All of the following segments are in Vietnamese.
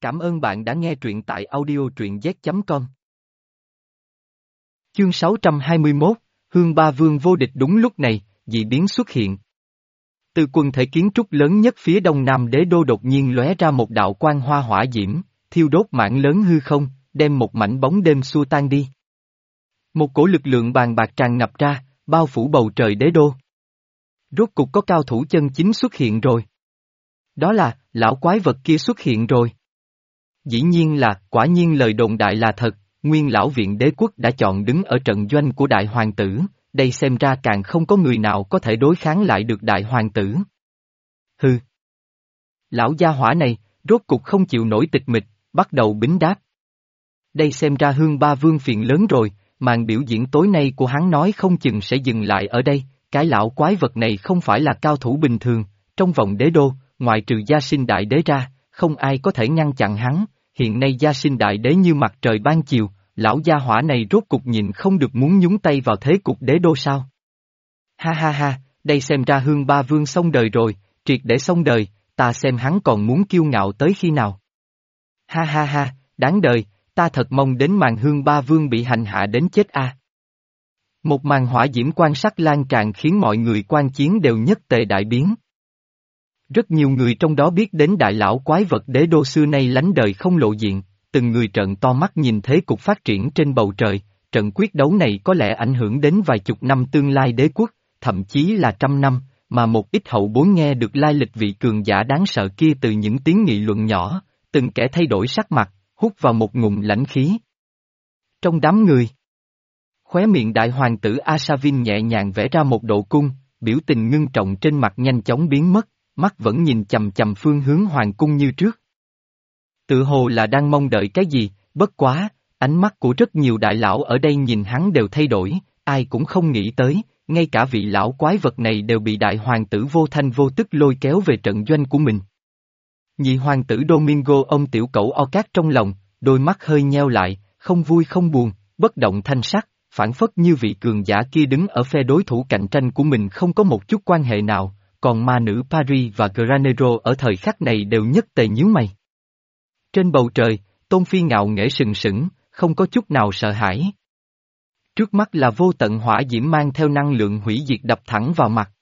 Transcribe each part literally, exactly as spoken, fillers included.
Cảm ơn bạn đã nghe truyện tại audio truyện z chấm com. Chương sáu trăm hai mươi mốt, Hương Ba Vương vô địch. Đúng lúc này, dị biến xuất hiện. Từ quần thể kiến trúc lớn nhất phía đông nam đế đô đột nhiên lóe ra một đạo quang hoa hỏa diễm, thiêu đốt mảng lớn hư không, đem một mảnh bóng đêm xua tan đi. Một cổ lực lượng bàn bạc tràn ngập ra, bao phủ bầu trời đế đô. Rốt cục có cao thủ chân chính xuất hiện rồi. Đó là, lão quái vật kia xuất hiện rồi. Dĩ nhiên là, quả nhiên lời đồn đại là thật, nguyên lão viện đế quốc đã chọn đứng ở trận doanh của đại hoàng tử, đây xem ra càng không có người nào có thể đối kháng lại được đại hoàng tử. Hừ. Lão gia hỏa này, rốt cục không chịu nổi tịch mịch, bắt đầu bính đáp. Đây xem ra Hương Ba Vương phiền lớn rồi, màn biểu diễn tối nay của hắn nói không chừng sẽ dừng lại ở đây, cái lão quái vật này không phải là cao thủ bình thường, trong vòng đế đô, ngoại trừ Gia Sinh Đại Đế ra, không ai có thể ngăn chặn hắn, hiện nay Gia Sinh Đại Đế như mặt trời ban chiều, lão gia hỏa này rốt cục nhìn không được muốn nhúng tay vào thế cục đế đô sao. Ha ha ha, đây xem ra Hương Ba Vương xong đời rồi, triệt để xong đời, ta xem hắn còn muốn kiêu ngạo tới khi nào. Ha ha ha, đáng đời, ta thật mong đến màn Hương Ba Vương bị hành hạ đến chết a. À. Một màn hỏa diễm quan sắc lan tràn khiến mọi người quan chiến đều nhất tề đại biến. Rất nhiều người trong đó biết đến đại lão quái vật đế đô xưa nay lánh đời không lộ diện, từng người trợn to mắt nhìn thế cục phát triển trên bầu trời, trận quyết đấu này có lẽ ảnh hưởng đến vài chục năm tương lai đế quốc, thậm chí là trăm năm, mà một ít hậu bối nghe được lai lịch vị cường giả đáng sợ kia từ những tiếng nghị luận nhỏ, từng kẻ thay đổi sắc mặt, hút vào một ngụm lãnh khí. Trong đám người, khóe miệng đại hoàng tử Asavin nhẹ nhàng vẽ ra một độ cung, biểu tình ngưng trọng trên mặt nhanh chóng biến mất, mắt vẫn nhìn chầm chầm phương hướng hoàng cung như trước. Tự hồ là đang mong đợi cái gì, bất quá, ánh mắt của rất nhiều đại lão ở đây nhìn hắn đều thay đổi, ai cũng không nghĩ tới, ngay cả vị lão quái vật này đều bị đại hoàng tử vô thanh vô tức lôi kéo về trận doanh của mình. Nhị hoàng tử Domingo ông tiểu cẩu Orcas trong lòng, đôi mắt hơi nheo lại, không vui không buồn, bất động thanh sắc, phản phất như vị cường giả kia đứng ở phe đối thủ cạnh tranh của mình không có một chút quan hệ nào, còn ma nữ Paris và Granero ở thời khắc này đều nhất tề nhíu mày. Trên bầu trời, Tôn Phi ngạo nghễ sừng sững, không có chút nào sợ hãi. Trước mắt là vô tận hỏa diễm mang theo năng lượng hủy diệt đập thẳng vào mặt.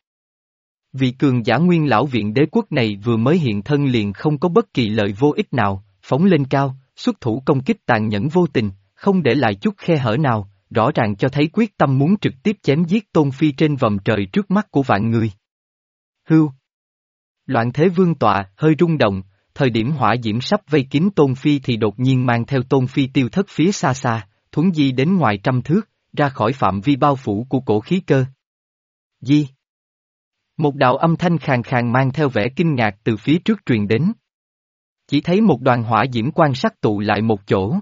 Vị cường giả nguyên lão viện đế quốc này vừa mới hiện thân liền không có bất kỳ lợi vô ích nào, phóng lên cao, xuất thủ công kích tàn nhẫn vô tình, không để lại chút khe hở nào, rõ ràng cho thấy quyết tâm muốn trực tiếp chém giết Tôn Phi trên vòm trời trước mắt của vạn người. Hưu. Loạn thế vương tọa, hơi rung động, thời điểm hỏa diễm sắp vây kín Tôn Phi thì đột nhiên mang theo Tôn Phi tiêu thất phía xa xa, thuấn di đến ngoài trăm thước, ra khỏi phạm vi bao phủ của cổ khí cơ. Di. Một đạo âm thanh khàn khàn mang theo vẻ kinh ngạc từ phía trước truyền đến. Chỉ thấy một đoàn hỏa diễm quan sắc tụ lại một chỗ.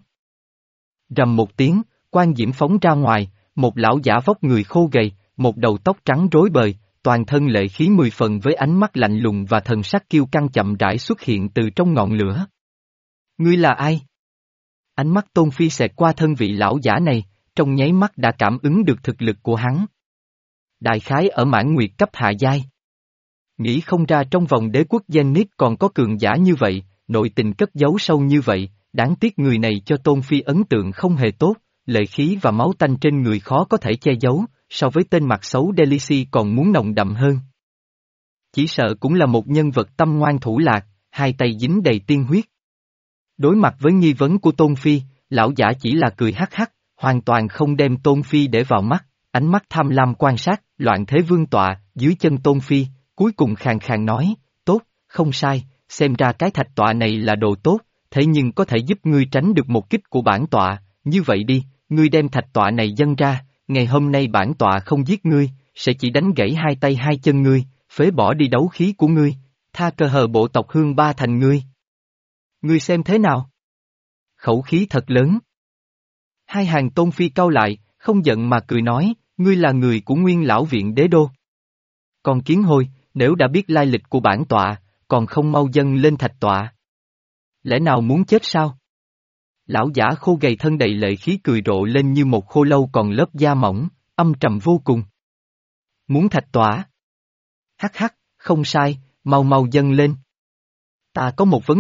Rầm một tiếng, quan diễm phóng ra ngoài, một lão giả vóc người khô gầy, một đầu tóc trắng rối bời, toàn thân lệ khí mười phần với ánh mắt lạnh lùng và thần sắc kiêu căng chậm rãi xuất hiện từ trong ngọn lửa. Ngươi là ai? Ánh mắt Tôn Phi xẹt qua thân vị lão giả này, trong nháy mắt đã cảm ứng được thực lực của hắn. Đại khái ở mãn nguyệt cấp hạ giai. Nghĩ không ra trong vòng đế quốc Zenith còn có cường giả như vậy, nội tình cất giấu sâu như vậy, đáng tiếc người này cho Tôn Phi ấn tượng không hề tốt, lệ khí và máu tanh trên người khó có thể che giấu, so với tên mặt xấu Delici còn muốn nồng đậm hơn. Chỉ sợ cũng là một nhân vật tâm ngoan thủ lạc, hai tay dính đầy tiên huyết. Đối mặt với nghi vấn của Tôn Phi, lão giả chỉ là cười hắc hắc, hoàn toàn không đem Tôn Phi để vào mắt, ánh mắt tham lam quan sát, loạn thế vương tọa, dưới chân Tôn Phi, cuối cùng khàn khàn nói, tốt, không sai, xem ra cái thạch tọa này là đồ tốt, thế nhưng có thể giúp ngươi tránh được một kích của bản tọa, như vậy đi, ngươi đem thạch tọa này dâng ra, ngày hôm nay bản tọa không giết ngươi, sẽ chỉ đánh gãy hai tay hai chân ngươi, phế bỏ đi đấu khí của ngươi, tha cơ hờ bộ tộc Hương Ba thành ngươi. Ngươi xem thế nào? Khẩu khí thật lớn. Hai hàng Tôn Phi cau lại, không giận mà cười nói, ngươi là người của nguyên lão viện đế đô. Còn kiến hôi, nếu đã biết lai lịch của bản tọa, còn không mau dâng lên thạch tọa. Lẽ nào muốn chết sao? Lão giả khô gầy thân đầy lệ khí cười rộ lên như một khô lâu còn lớp da mỏng, âm trầm vô cùng. Muốn thạch tọa? Hắc hắc, không sai, mau mau dâng lên. Ta có một vấn đề,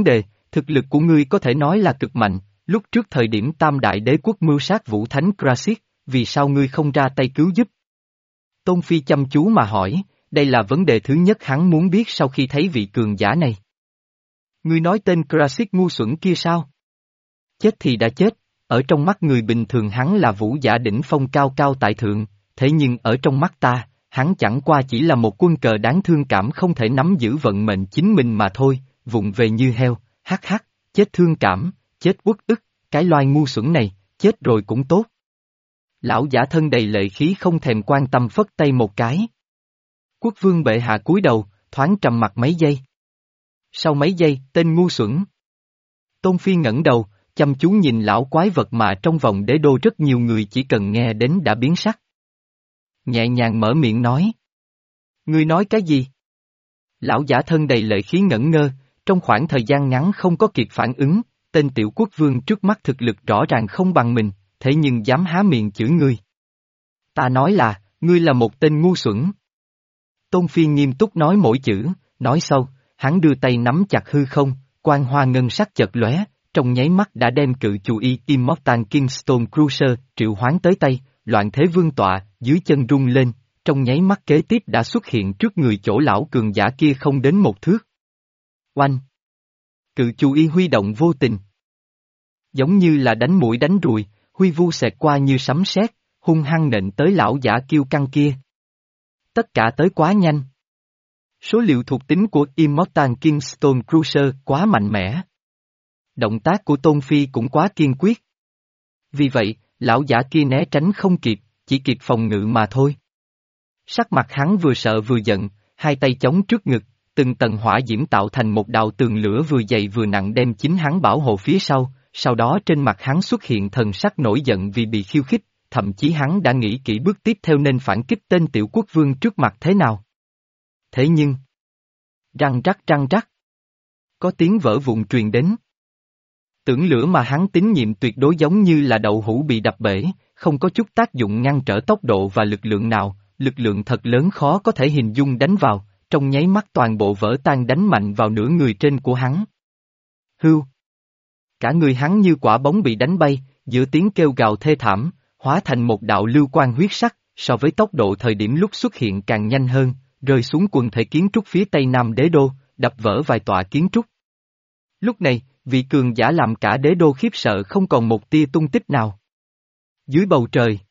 thực lực của ngươi có thể nói là cực mạnh, lúc trước thời điểm tam đại đế quốc mưu sát Vũ Thánh Krasit, vì sao ngươi không ra tay cứu giúp? Tôn Phi chăm chú mà hỏi, đây là vấn đề thứ nhất hắn muốn biết sau khi thấy vị cường giả này. Ngươi nói tên Krasit ngu xuẩn kia sao? Chết thì đã chết, ở trong mắt người bình thường hắn là vũ giả đỉnh phong cao cao tại thượng, thế nhưng ở trong mắt ta, hắn chẳng qua chỉ là một quân cờ đáng thương cảm không thể nắm giữ vận mệnh chính mình mà thôi, vụng về như heo, hắc hắc, chết thương cảm, chết uất ức, cái loài ngu xuẩn này, chết rồi cũng tốt. Lão giả thân đầy lệ khí không thèm quan tâm phất tay một cái. Quốc vương bệ hạ cúi đầu, thoáng trầm mặt mấy giây. Sau mấy giây, tên ngu xuẩn. Tôn Phi ngẩng đầu, chăm chú nhìn lão quái vật mà trong vòng đế đô rất nhiều người chỉ cần nghe đến đã biến sắc. Nhẹ nhàng mở miệng nói. Ngươi nói cái gì? Lão giả thân đầy lệ khí ngẩn ngơ, trong khoảng thời gian ngắn không có kịp phản ứng, tên tiểu quốc vương trước mắt thực lực rõ ràng không bằng mình, thế nhưng dám há miệng chửi ngươi. Ta nói là, ngươi là một tên ngu xuẩn. Tôn Phi nghiêm túc nói mỗi chữ, nói sâu, hắn đưa tay nắm chặt hư không, quang hoa ngân sắc chợt lóe, trong nháy mắt đã đem cự chủ y Immortal Kingstone Cruiser triệu hoán tới tay, loạn thế vương tọa, dưới chân rung lên, trong nháy mắt kế tiếp đã xuất hiện trước người chỗ lão cường giả kia không đến một thước. Oanh! Cự chủ y huy động vô tình. Giống như là đánh mũi đánh ruồi, huy vu xẹt qua như sấm sét, hung hăng nện tới lão giả kiêu căng kia. Tất cả tới quá nhanh. Số liệu thuộc tính của Immortal Kingstone Cruiser quá mạnh mẽ. Động tác của Tôn Phi cũng quá kiên quyết. Vì vậy, lão giả kia né tránh không kịp, chỉ kịp phòng ngự mà thôi. Sắc mặt hắn vừa sợ vừa giận, hai tay chống trước ngực, từng tầng hỏa diễm tạo thành một đạo tường lửa vừa dày vừa nặng đem chính hắn bảo hộ phía sau, sau đó trên mặt hắn xuất hiện thần sắc nổi giận vì bị khiêu khích, thậm chí hắn đã nghĩ kỹ bước tiếp theo nên phản kích tên tiểu quốc vương trước mặt thế nào. Thế nhưng... Răng rắc răng rắc. Có tiếng vỡ vụn truyền đến. Tưởng lửa mà hắn tín nhiệm tuyệt đối giống như là đậu hũ bị đập bể, không có chút tác dụng ngăn trở tốc độ và lực lượng nào, lực lượng thật lớn khó có thể hình dung đánh vào, trong nháy mắt toàn bộ vỡ tan đánh mạnh vào nửa người trên của hắn. Hưu! Cả người hắn như quả bóng bị đánh bay, giữa tiếng kêu gào thê thảm, hóa thành một đạo lưu quang huyết sắc, so với tốc độ thời điểm lúc xuất hiện càng nhanh hơn, rơi xuống quần thể kiến trúc phía tây nam đế đô, đập vỡ vài tòa kiến trúc. Lúc này, vị cường giả làm cả đế đô khiếp sợ không còn một tia tung tích nào. Dưới bầu trời,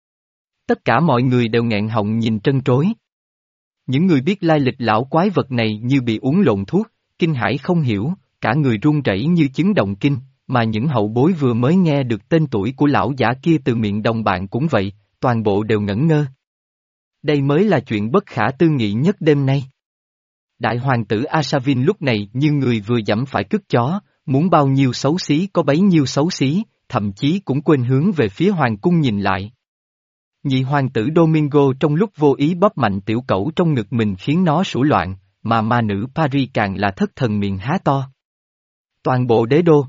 tất cả mọi người đều nghẹn họng nhìn trân trối. Những người biết lai lịch lão quái vật này như bị uống lộn thuốc, kinh hãi không hiểu, cả người run rẩy như chứng động kinh, mà những hậu bối vừa mới nghe được tên tuổi của lão giả kia từ miệng đồng bạn cũng vậy, toàn bộ đều ngẩn ngơ. Đây mới là chuyện bất khả tư nghị nhất đêm nay. Đại hoàng tử Asavin lúc này như người vừa dẫm phải cứt chó, muốn bao nhiêu xấu xí có bấy nhiêu xấu xí, thậm chí cũng quên hướng về phía hoàng cung nhìn lại. Nhị hoàng tử Domingo trong lúc vô ý bóp mạnh tiểu cẩu trong ngực mình khiến nó sủa loạn, mà ma nữ Paris càng là thất thần miệng há to. Toàn bộ đế đô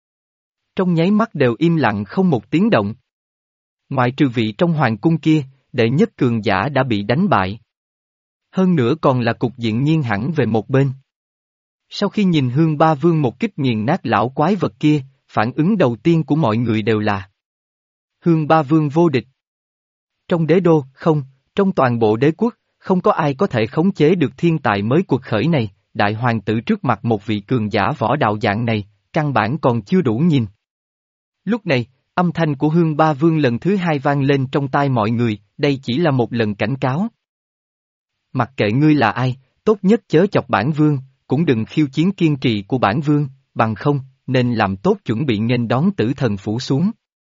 trong nháy mắt đều im lặng không một tiếng động. Ngoại trừ vị trong hoàng cung kia, đệ nhất cường giả đã bị đánh bại. Hơn nữa còn là cục diện nghiêng hẳn về một bên. Sau khi nhìn Hương Ba Vương một kích nghiền nát lão quái vật kia, phản ứng đầu tiên của mọi người đều là Hương Ba Vương vô địch. Trong đế đô, không, trong toàn bộ đế quốc, không có ai có thể khống chế được thiên tài mới cuộc khởi này, đại hoàng tử trước mặt một vị cường giả võ đạo dạng này, căn bản còn chưa đủ nhìn. Lúc này, âm thanh của Hương Ba Vương lần thứ hai vang lên trong tai mọi người, đây chỉ là một lần cảnh cáo. Mặc kệ ngươi là ai, tốt nhất chớ chọc bản vương, cũng đừng khiêu chiến kiên trì của bản vương, bằng không, nên làm tốt chuẩn bị nghênh đón tử thần phủ xuống.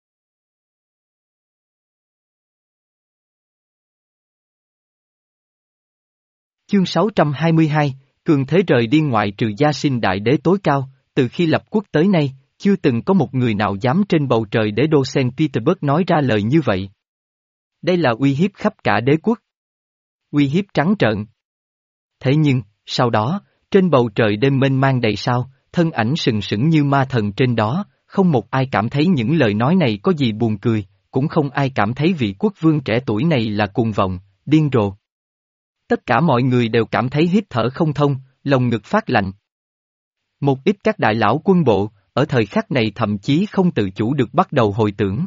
Chương sáu trăm hai mươi hai, cường thế rời đi ngoại trừ gia sinh đại đế tối cao, từ khi lập quốc tới nay, chưa từng có một người nào dám trên bầu trời đế đô Saint Petersburg nói ra lời như vậy. Đây là uy hiếp khắp cả đế quốc. Uy hiếp trắng trợn. Thế nhưng, sau đó, trên bầu trời đêm mênh mang đầy sao, thân ảnh sừng sững như ma thần trên đó, không một ai cảm thấy những lời nói này có gì buồn cười, cũng không ai cảm thấy vị quốc vương trẻ tuổi này là cuồng vọng, điên rồ. Tất cả mọi người đều cảm thấy hít thở không thông, lồng ngực phát lạnh. Một ít các đại lão quân bộ, ở thời khắc này thậm chí không tự chủ được bắt đầu hồi tưởng.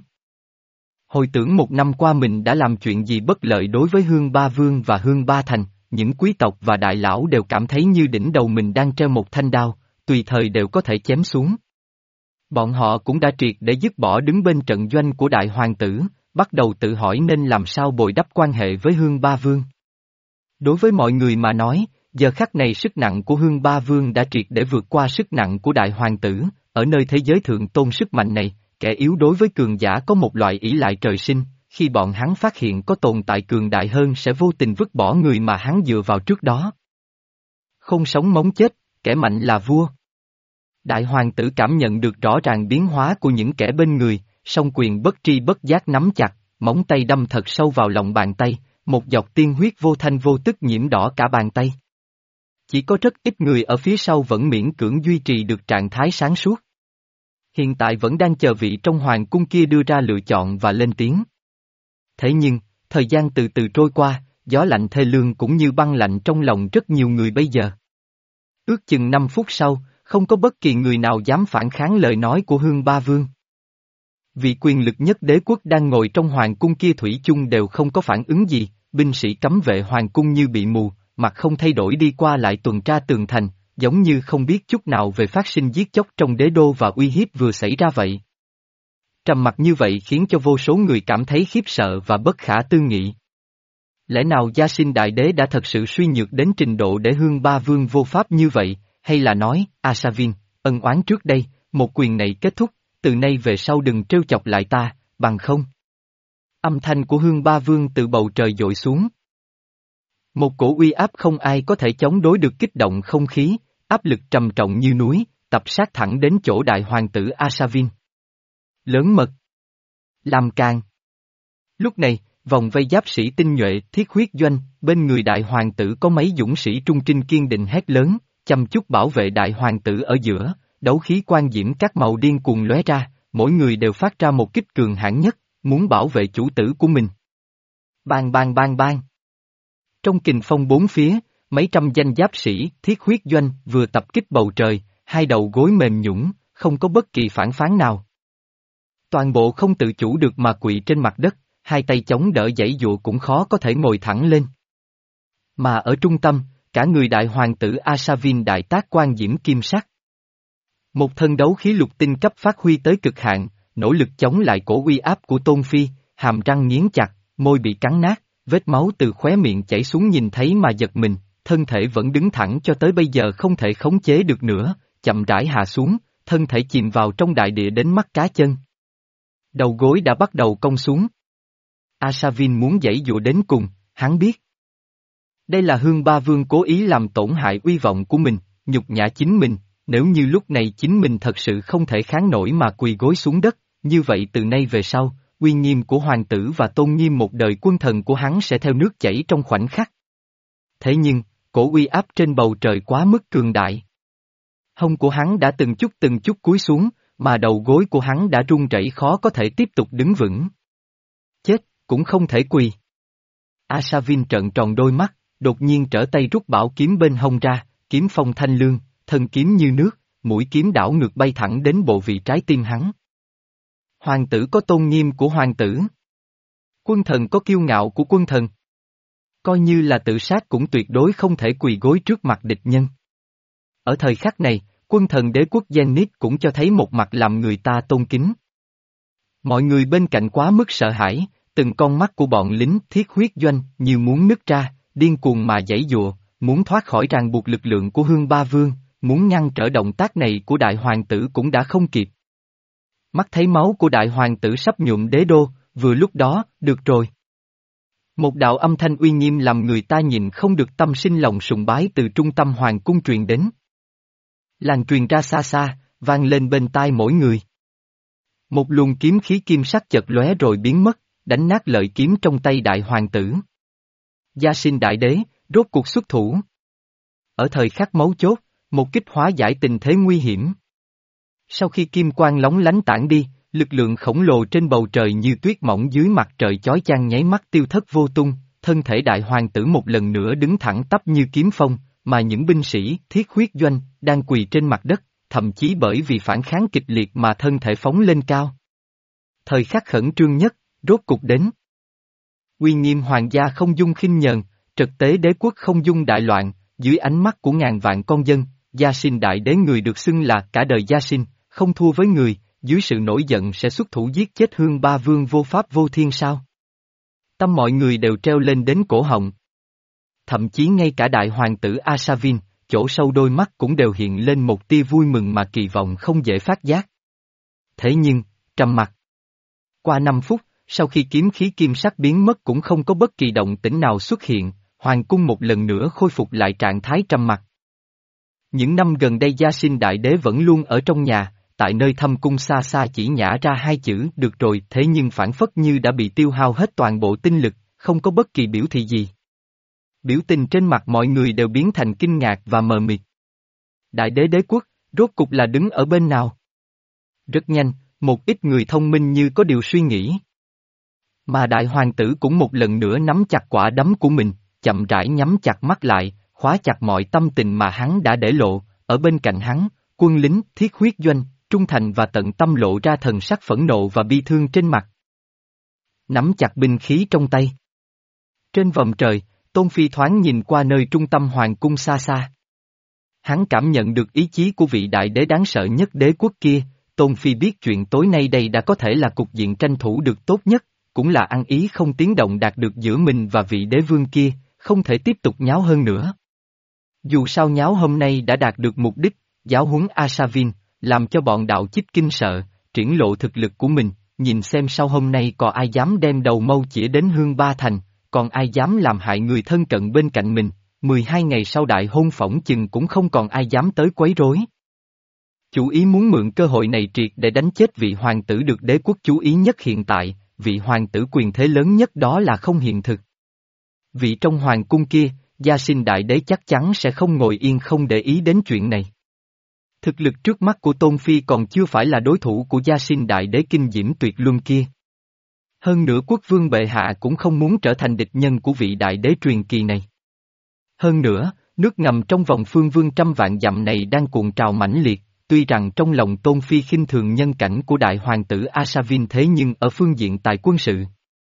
Hồi tưởng một năm qua mình đã làm chuyện gì bất lợi đối với Hương Ba Vương và Hương Ba Thành, những quý tộc và đại lão đều cảm thấy như đỉnh đầu mình đang treo một thanh đao, tùy thời đều có thể chém xuống. Bọn họ cũng đã triệt để dứt bỏ đứng bên trận doanh của đại hoàng tử, bắt đầu tự hỏi nên làm sao bồi đắp quan hệ với Hương Ba Vương. Đối với mọi người mà nói, giờ khắc này sức nặng của Hương Ba Vương đã triệt để vượt qua sức nặng của đại hoàng tử, ở nơi thế giới thượng tôn sức mạnh này, kẻ yếu đối với cường giả có một loại ỷ lại trời sinh, khi bọn hắn phát hiện có tồn tại cường đại hơn sẽ vô tình vứt bỏ người mà hắn dựa vào trước đó. Không sống mống chết, kẻ mạnh là vua. Đại hoàng tử cảm nhận được rõ ràng biến hóa của những kẻ bên người, song quyền bất tri bất giác nắm chặt, móng tay đâm thật sâu vào lòng bàn tay, một giọt tiên huyết vô thanh vô tức nhiễm đỏ cả bàn tay. Chỉ có rất ít người ở phía sau vẫn miễn cưỡng duy trì được trạng thái sáng suốt. Hiện tại vẫn đang chờ vị trong hoàng cung kia đưa ra lựa chọn và lên tiếng. Thế nhưng, thời gian từ từ trôi qua, gió lạnh thê lương cũng như băng lạnh trong lòng rất nhiều người bây giờ. Ước chừng năm phút sau, không có bất kỳ người nào dám phản kháng lời nói của Hương Ba Vương. Vị quyền lực nhất đế quốc đang ngồi trong hoàng cung kia thủy chung đều không có phản ứng gì, binh sĩ cấm vệ hoàng cung như bị mù, mặt không thay đổi đi qua lại tuần tra tường thành, giống như không biết chút nào về phát sinh giết chóc trong đế đô và uy hiếp vừa xảy ra vậy. Trầm mặc như vậy khiến cho vô số người cảm thấy khiếp sợ và bất khả tư nghị. Lẽ nào Gia Sinh Đại Đế đã thật sự suy nhược đến trình độ để Hương Ba Vương vô pháp như vậy, hay là nói, Asavin, ân oán trước đây, một quyền này kết thúc, từ nay về sau đừng trêu chọc lại ta, bằng không. Âm thanh của Hương Ba Vương từ bầu trời dội xuống. Một cổ uy áp không ai có thể chống đối được kích động không khí, áp lực trầm trọng như núi, tập sát thẳng đến chỗ đại hoàng tử Asavin. Lớn mật. Làm càng. Lúc này, vòng vây giáp sĩ tinh nhuệ, thiết huyết doanh, bên người đại hoàng tử có mấy dũng sĩ trung trinh kiên định hét lớn, chăm chút bảo vệ đại hoàng tử ở giữa, đấu khí quan diễm các màu điên cuồng lóe ra, mỗi người đều phát ra một kích cường hãn nhất, muốn bảo vệ chủ tử của mình. Bang bang bang bang. Trong kình phong bốn phía, mấy trăm danh giáp sĩ, thiết huyết doanh vừa tập kích bầu trời, hai đầu gối mềm nhũn, không có bất kỳ phản phán nào. Toàn bộ không tự chủ được mà quỵ trên mặt đất, hai tay chống đỡ giãy dụa cũng khó có thể ngồi thẳng lên. Mà ở trung tâm, cả người đại hoàng tử Asavin đại tác quan diễm kim sắc. Một thân đấu khí lục tinh cấp phát huy tới cực hạn, nỗ lực chống lại cổ uy áp của Tôn Phi, hàm răng nghiến chặt, môi bị cắn nát, vết máu từ khóe miệng chảy xuống nhìn thấy mà giật mình, thân thể vẫn đứng thẳng cho tới bây giờ không thể khống chế được nữa, chậm rãi hạ xuống, thân thể chìm vào trong đại địa đến mắt cá chân. Đầu gối đã bắt đầu cong xuống. Asavin muốn giãy dụa đến cùng, hắn biết. Đây là Hương Ba Vương cố ý làm tổn hại uy vọng của mình, nhục nhã chính mình, nếu như lúc này chính mình thật sự không thể kháng nổi mà quỳ gối xuống đất, như vậy từ nay về sau, uy nghiêm của hoàng tử và tôn nghiêm một đời quân thần của hắn sẽ theo nước chảy trong khoảnh khắc. Thế nhưng, cổ uy áp trên bầu trời quá mức cường đại. Hông của hắn đã từng chút từng chút cúi xuống, mà đầu gối của hắn đã run rẩy khó có thể tiếp tục đứng vững. Chết, cũng không thể quỳ. Asavin trợn tròn đôi mắt, đột nhiên trở tay rút bảo kiếm bên hông ra, kiếm phong thanh lương, thân kiếm như nước, mũi kiếm đảo ngược bay thẳng đến bộ vị trái tim hắn. Hoàng tử có tôn nghiêm của hoàng tử. Quân thần có kiêu ngạo của quân thần. Coi như là tự sát cũng tuyệt đối không thể quỳ gối trước mặt địch nhân. Ở thời khắc này, quân thần đế quốc Zenith cũng cho thấy một mặt làm người ta tôn kính. Mọi người bên cạnh quá mức sợ hãi, từng con mắt của bọn lính thiết huyết doanh như muốn nứt ra, điên cuồng mà giãy giụa, muốn thoát khỏi ràng buộc lực lượng của Hương Ba Vương, muốn ngăn trở động tác này của đại hoàng tử cũng đã không kịp. Mắt thấy máu của đại hoàng tử sắp nhuộm đế đô, vừa lúc đó, được rồi. Một đạo âm thanh uy nghiêm làm người ta nhìn không được tâm sinh lòng sùng bái từ trung tâm hoàng cung truyền đến. Làn truyền ra xa xa, vang lên bên tai mỗi người. Một luồng kiếm khí kim sắc chợt lóe rồi biến mất, đánh nát lợi kiếm trong tay đại hoàng tử. Gia Sinh Đại Đế, rốt cuộc xuất thủ. Ở thời khắc mấu chốt, một kích hóa giải tình thế nguy hiểm. Sau khi kim quang lóng lánh tản đi, lực lượng khổng lồ trên bầu trời như tuyết mỏng dưới mặt trời chói chang nháy mắt tiêu thất vô tung, thân thể đại hoàng tử một lần nữa đứng thẳng tắp như kiếm phong, mà những binh sĩ thiết huyết doanh đang quỳ trên mặt đất, thậm chí bởi vì phản kháng kịch liệt mà thân thể phóng lên cao. Thời khắc khẩn trương nhất, rốt cục đến. Uy nghiêm hoàng gia không dung khinh nhờn, trật tế đế quốc không dung đại loạn, dưới ánh mắt của ngàn vạn con dân, Gia Sinh đại đế người được xưng là cả đời Gia Sinh, không thua với người, dưới sự nổi giận sẽ xuất thủ giết chết Hương Ba Vương vô pháp vô thiên sao? Tâm mọi người đều treo lên đến cổ họng. Thậm chí ngay cả đại hoàng tử Asavin, chỗ sâu đôi mắt cũng đều hiện lên một tia vui mừng mà kỳ vọng không dễ phát giác. Thế nhưng, trầm mặc. Qua năm phút, sau khi kiếm khí kim sắc biến mất cũng không có bất kỳ động tĩnh nào xuất hiện, hoàng cung một lần nữa khôi phục lại trạng thái trầm mặc. Những năm gần đây Gia Sinh đại đế vẫn luôn ở trong nhà, tại nơi thâm cung xa xa chỉ nhả ra hai chữ được rồi, thế nhưng phản phất như đã bị tiêu hao hết toàn bộ tinh lực, không có bất kỳ biểu thị gì. Biểu tình trên mặt mọi người đều biến thành kinh ngạc và mờ mịt. Đại đế đế quốc, rốt cục là đứng ở bên nào? Rất nhanh, một ít người thông minh như có điều suy nghĩ. Mà đại hoàng tử cũng một lần nữa nắm chặt quả đấm của mình, chậm rãi nhắm chặt mắt lại, khóa chặt mọi tâm tình mà hắn đã để lộ, ở bên cạnh hắn, quân lính, thiết huyết doanh, trung thành và tận tâm lộ ra thần sắc phẫn nộ và bi thương trên mặt. Nắm chặt binh khí trong tay. Trên vòm trời, Tôn Phi thoáng nhìn qua nơi trung tâm hoàng cung xa xa. Hắn cảm nhận được ý chí của vị đại đế đáng sợ nhất đế quốc kia, Tôn Phi biết chuyện tối nay đây đã có thể là cục diện tranh thủ được tốt nhất, cũng là ăn ý không tiếng động đạt được giữa mình và vị đế vương kia, không thể tiếp tục nháo hơn nữa. Dù sao nháo hôm nay đã đạt được mục đích, giáo huấn Asavin, làm cho bọn đạo chích kinh sợ, triển lộ thực lực của mình, nhìn xem sau hôm nay có ai dám đem đầu mâu chĩa đến Hương Ba Thành, còn ai dám làm hại người thân cận bên cạnh mình, mười hai ngày sau đại hôn phỏng chừng cũng không còn ai dám tới quấy rối. Chủ ý muốn mượn cơ hội này triệt để đánh chết vị hoàng tử được đế quốc chú ý nhất hiện tại, vị hoàng tử quyền thế lớn nhất đó là không hiện thực. Vị trong hoàng cung kia, Gia Sinh đại đế chắc chắn sẽ không ngồi yên không để ý đến chuyện này. Thực lực trước mắt của Tôn Phi còn chưa phải là đối thủ của Gia Sinh đại đế kinh diễm tuyệt luân kia. Hơn nữa quốc vương bệ hạ cũng không muốn trở thành địch nhân của vị đại đế truyền kỳ này. Hơn nữa, nước ngầm trong vòng phương vương trăm vạn dặm này đang cuộn trào mãnh liệt, tuy rằng trong lòng Tôn Phi khinh thường nhân cảnh của đại hoàng tử Asavin thế nhưng ở phương diện tài quân sự.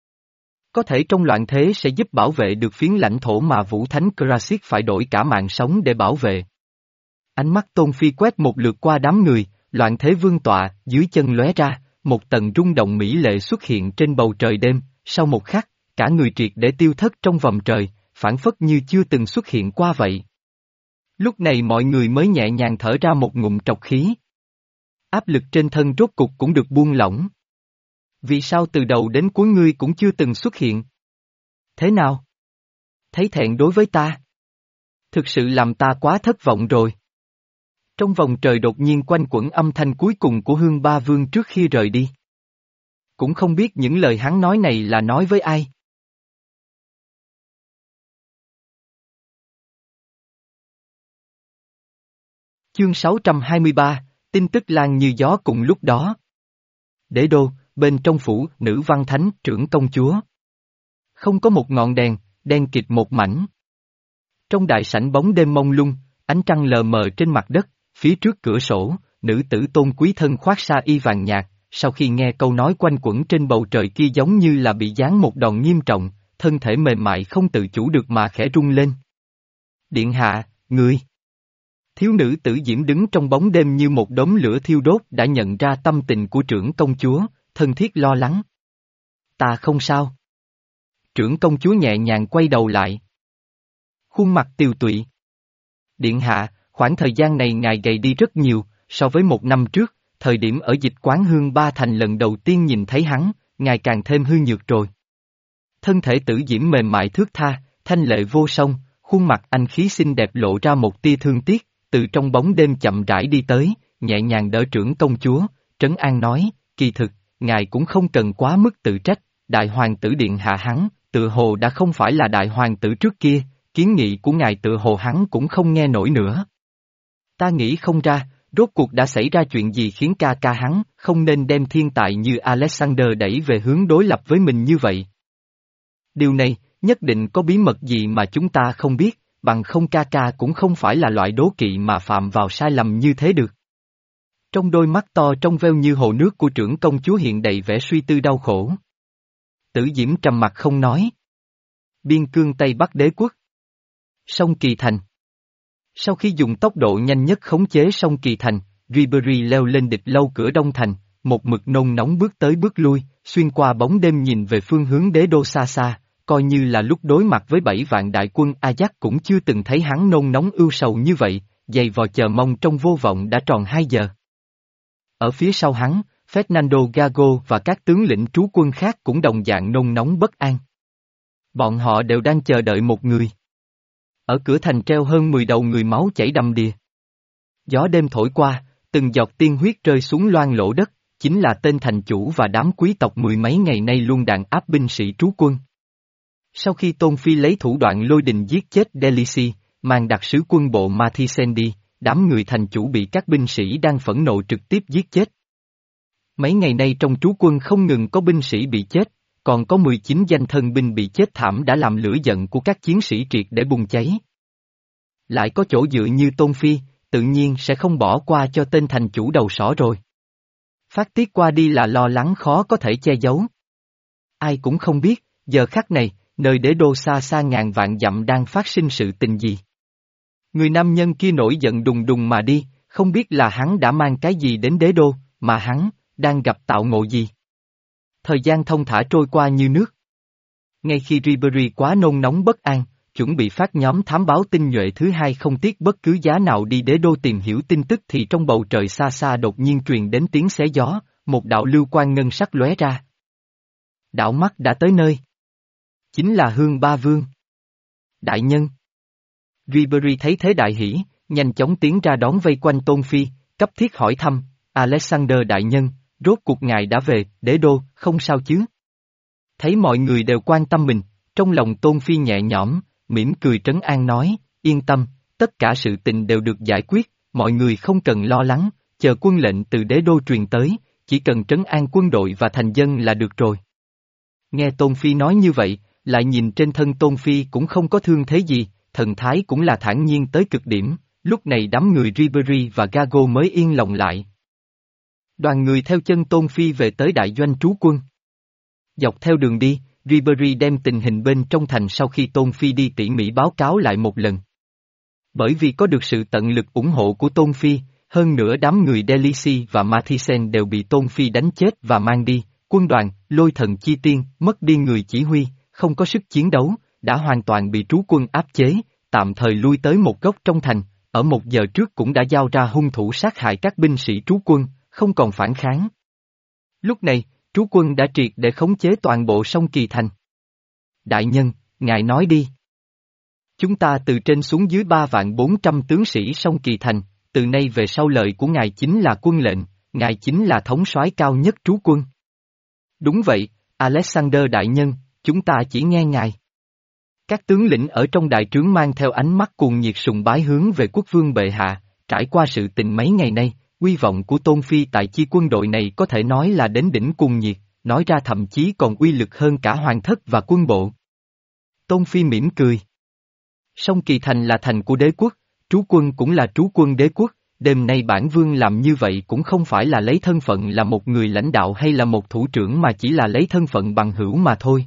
Có thể trong loạn thế sẽ giúp bảo vệ được phiến lãnh thổ mà Vũ Thánh Krasit phải đổi cả mạng sống để bảo vệ. Ánh mắt Tôn Phi quét một lượt qua đám người, loạn thế vương tọa, dưới chân lóe ra, một tầng rung động mỹ lệ xuất hiện trên bầu trời đêm, sau một khắc, cả người triệt để tiêu thất trong vòng trời, phản phất như chưa từng xuất hiện qua vậy. Lúc này mọi người mới nhẹ nhàng thở ra một ngụm trọc khí. Áp lực trên thân rốt cục cũng được buông lỏng. Vì sao từ đầu đến cuối ngươi cũng chưa từng xuất hiện? Thế nào? Thấy thẹn đối với ta? Thực sự làm ta quá thất vọng rồi. Trong vòng trời đột nhiên quanh quẩn âm thanh cuối cùng của Hương Ba Vương trước khi rời đi. Cũng không biết những lời hắn nói này là nói với ai. Chương sáu trăm hai mươi ba, tin tức lan như gió cùng lúc đó. Đế đô, bên trong phủ, nữ văn thánh, trưởng công chúa. Không có một ngọn đèn, đen kịt một mảnh. Trong đại sảnh bóng đêm mông lung, ánh trăng lờ mờ trên mặt đất, phía trước cửa sổ, nữ tử tôn quý thân khoác sa y vàng nhạt, sau khi nghe câu nói quanh quẩn trên bầu trời kia giống như là bị giáng một đòn nghiêm trọng, thân thể mềm mại không tự chủ được mà khẽ rung lên. Điện hạ, người. Thiếu nữ tử diễm đứng trong bóng đêm như một đống lửa thiêu đốt đã nhận ra tâm tình của trưởng công chúa, thân thiết lo lắng. Ta không sao. Trưởng công chúa nhẹ nhàng quay đầu lại. Khuôn mặt tiều tụy. Điện hạ, khoảng thời gian này ngài gầy đi rất nhiều, so với một năm trước, thời điểm ở dịch quán Hương Ba Thành lần đầu tiên nhìn thấy hắn, ngài càng thêm hư nhược rồi. Thân thể tử diễm mềm mại thướt tha, thanh lệ vô song, khuôn mặt anh khí xinh đẹp lộ ra một tia thương tiếc, từ trong bóng đêm chậm rãi đi tới, nhẹ nhàng đỡ trưởng công chúa, trấn an nói, kỳ thực, ngài cũng không cần quá mức tự trách, đại hoàng tử điện hạ hắn, tự hồ đã không phải là đại hoàng tử trước kia, kiến nghị của ngài tự hồ hắn cũng không nghe nổi nữa. Ta nghĩ không ra, rốt cuộc đã xảy ra chuyện gì khiến ca ca hắn không nên đem thiên tài như Alexander đẩy về hướng đối lập với mình như vậy. Điều này, nhất định có bí mật gì mà chúng ta không biết, bằng không ca ca cũng không phải là loại đố kỵ mà phạm vào sai lầm như thế được. Trong đôi mắt to trong veo như hồ nước của trưởng công chúa hiện đầy vẻ suy tư đau khổ. Tử Diễm trầm mặt không nói. Biên cương Tây Bắc đế quốc. Sông Kỳ Thành. Sau khi dùng tốc độ nhanh nhất khống chế sông Kỳ Thành, Ribery leo lên địch lâu cửa Đông Thành, một mực nôn nóng bước tới bước lui, xuyên qua bóng đêm nhìn về phương hướng đế đô xa xa, coi như là lúc đối mặt với bảy vạn đại quân Ajax cũng chưa từng thấy hắn nôn nóng ưu sầu như vậy, giày vò chờ mong trong vô vọng đã tròn hai giờ. Ở phía sau hắn, Fernando Gago và các tướng lĩnh trú quân khác cũng đồng dạng nôn nóng bất an. Bọn họ đều đang chờ đợi một người. Ở cửa thành treo hơn mười đầu người máu chảy đầm đìa. Gió đêm thổi qua, từng giọt tiên huyết rơi xuống loang lỗ đất, chính là tên thành chủ và đám quý tộc mười mấy ngày nay luôn đàn áp binh sĩ trú quân. Sau khi Tôn Phi lấy thủ đoạn lôi đình giết chết Delici, mang đặc sứ quân bộ Mathisen đi, đám người thành chủ bị các binh sĩ đang phẫn nộ trực tiếp giết chết. Mấy ngày nay trong trú quân không ngừng có binh sĩ bị chết, còn có mười chín danh thân binh bị chết thảm đã làm lửa giận của các chiến sĩ triệt để bùng cháy. Lại có chỗ dựa như Tôn Phi, tự nhiên sẽ không bỏ qua cho tên thành chủ đầu sỏ rồi. Phát tiết qua đi là lo lắng khó có thể che giấu. Ai cũng không biết, giờ khắc này, nơi đế đô xa xa ngàn vạn dặm đang phát sinh sự tình gì. Người nam nhân kia nổi giận đùng đùng mà đi, không biết là hắn đã mang cái gì đến đế đô, mà hắn, đang gặp tạo ngộ gì. Thời gian thông thả trôi qua như nước. Ngay khi Ribery quá nôn nóng bất an, chuẩn bị phát nhóm thám báo tinh nhuệ thứ hai không tiếc bất cứ giá nào đi đế đô tìm hiểu tin tức thì trong bầu trời xa xa đột nhiên truyền đến tiếng xé gió, một đạo lưu quang ngân sắc lóe ra. Đảo mắt đã tới nơi. Chính là Hương Ba Vương. Đại nhân. Ribery thấy thế đại hỉ, nhanh chóng tiến ra đón vây quanh Tôn Phi, cấp thiết hỏi thăm, Alexander đại nhân, rốt cuộc ngài đã về, đế đô, không sao chứ? Thấy mọi người đều quan tâm mình, trong lòng Tôn Phi nhẹ nhõm, mỉm cười trấn an nói, yên tâm, tất cả sự tình đều được giải quyết, mọi người không cần lo lắng, chờ quân lệnh từ đế đô truyền tới, chỉ cần trấn an quân đội và thành dân là được rồi. Nghe Tôn Phi nói như vậy, lại nhìn trên thân Tôn Phi cũng không có thương thế gì, thần thái cũng là thản nhiên tới cực điểm, lúc này đám người Ribery và Gago mới yên lòng lại. Đoàn người theo chân Tôn Phi về tới đại doanh trú quân. Dọc theo đường đi, Ribery đem tình hình bên trong thành sau khi Tôn Phi đi tỉ mỉ báo cáo lại một lần. Bởi vì có được sự tận lực ủng hộ của Tôn Phi, hơn nữa đám người Delici và Mathisen đều bị Tôn Phi đánh chết và mang đi, quân đoàn, lôi thần chi tiên, mất đi người chỉ huy, không có sức chiến đấu, đã hoàn toàn bị trú quân áp chế, tạm thời lui tới một góc trong thành, ở một giờ trước cũng đã giao ra hung thủ sát hại các binh sĩ trú quân, không còn phản kháng. Lúc này, trú quân đã triệt để khống chế toàn bộ sông Kỳ Thành. Đại nhân, ngài nói đi. Chúng ta từ trên xuống dưới ba vạn bốn trăm tướng sĩ sông Kỳ Thành, từ nay về sau lời của ngài chính là quân lệnh, ngài chính là thống soái cao nhất trú quân. Đúng vậy, Alexander đại nhân, chúng ta chỉ nghe ngài. Các tướng lĩnh ở trong đại trướng mang theo ánh mắt cuồng nhiệt sùng bái hướng về quốc vương bệ hạ, trải qua sự tình mấy ngày nay, uy vọng của Tôn Phi tại chi quân đội này có thể nói là đến đỉnh cuồng nhiệt, nói ra thậm chí còn uy lực hơn cả hoàng thất và quân bộ. Tôn Phi mỉm cười. Sông Kỳ Thành là thành của đế quốc, trú quân cũng là trú quân đế quốc, đêm nay bản vương làm như vậy cũng không phải là lấy thân phận là một người lãnh đạo hay là một thủ trưởng mà chỉ là lấy thân phận bằng hữu mà thôi.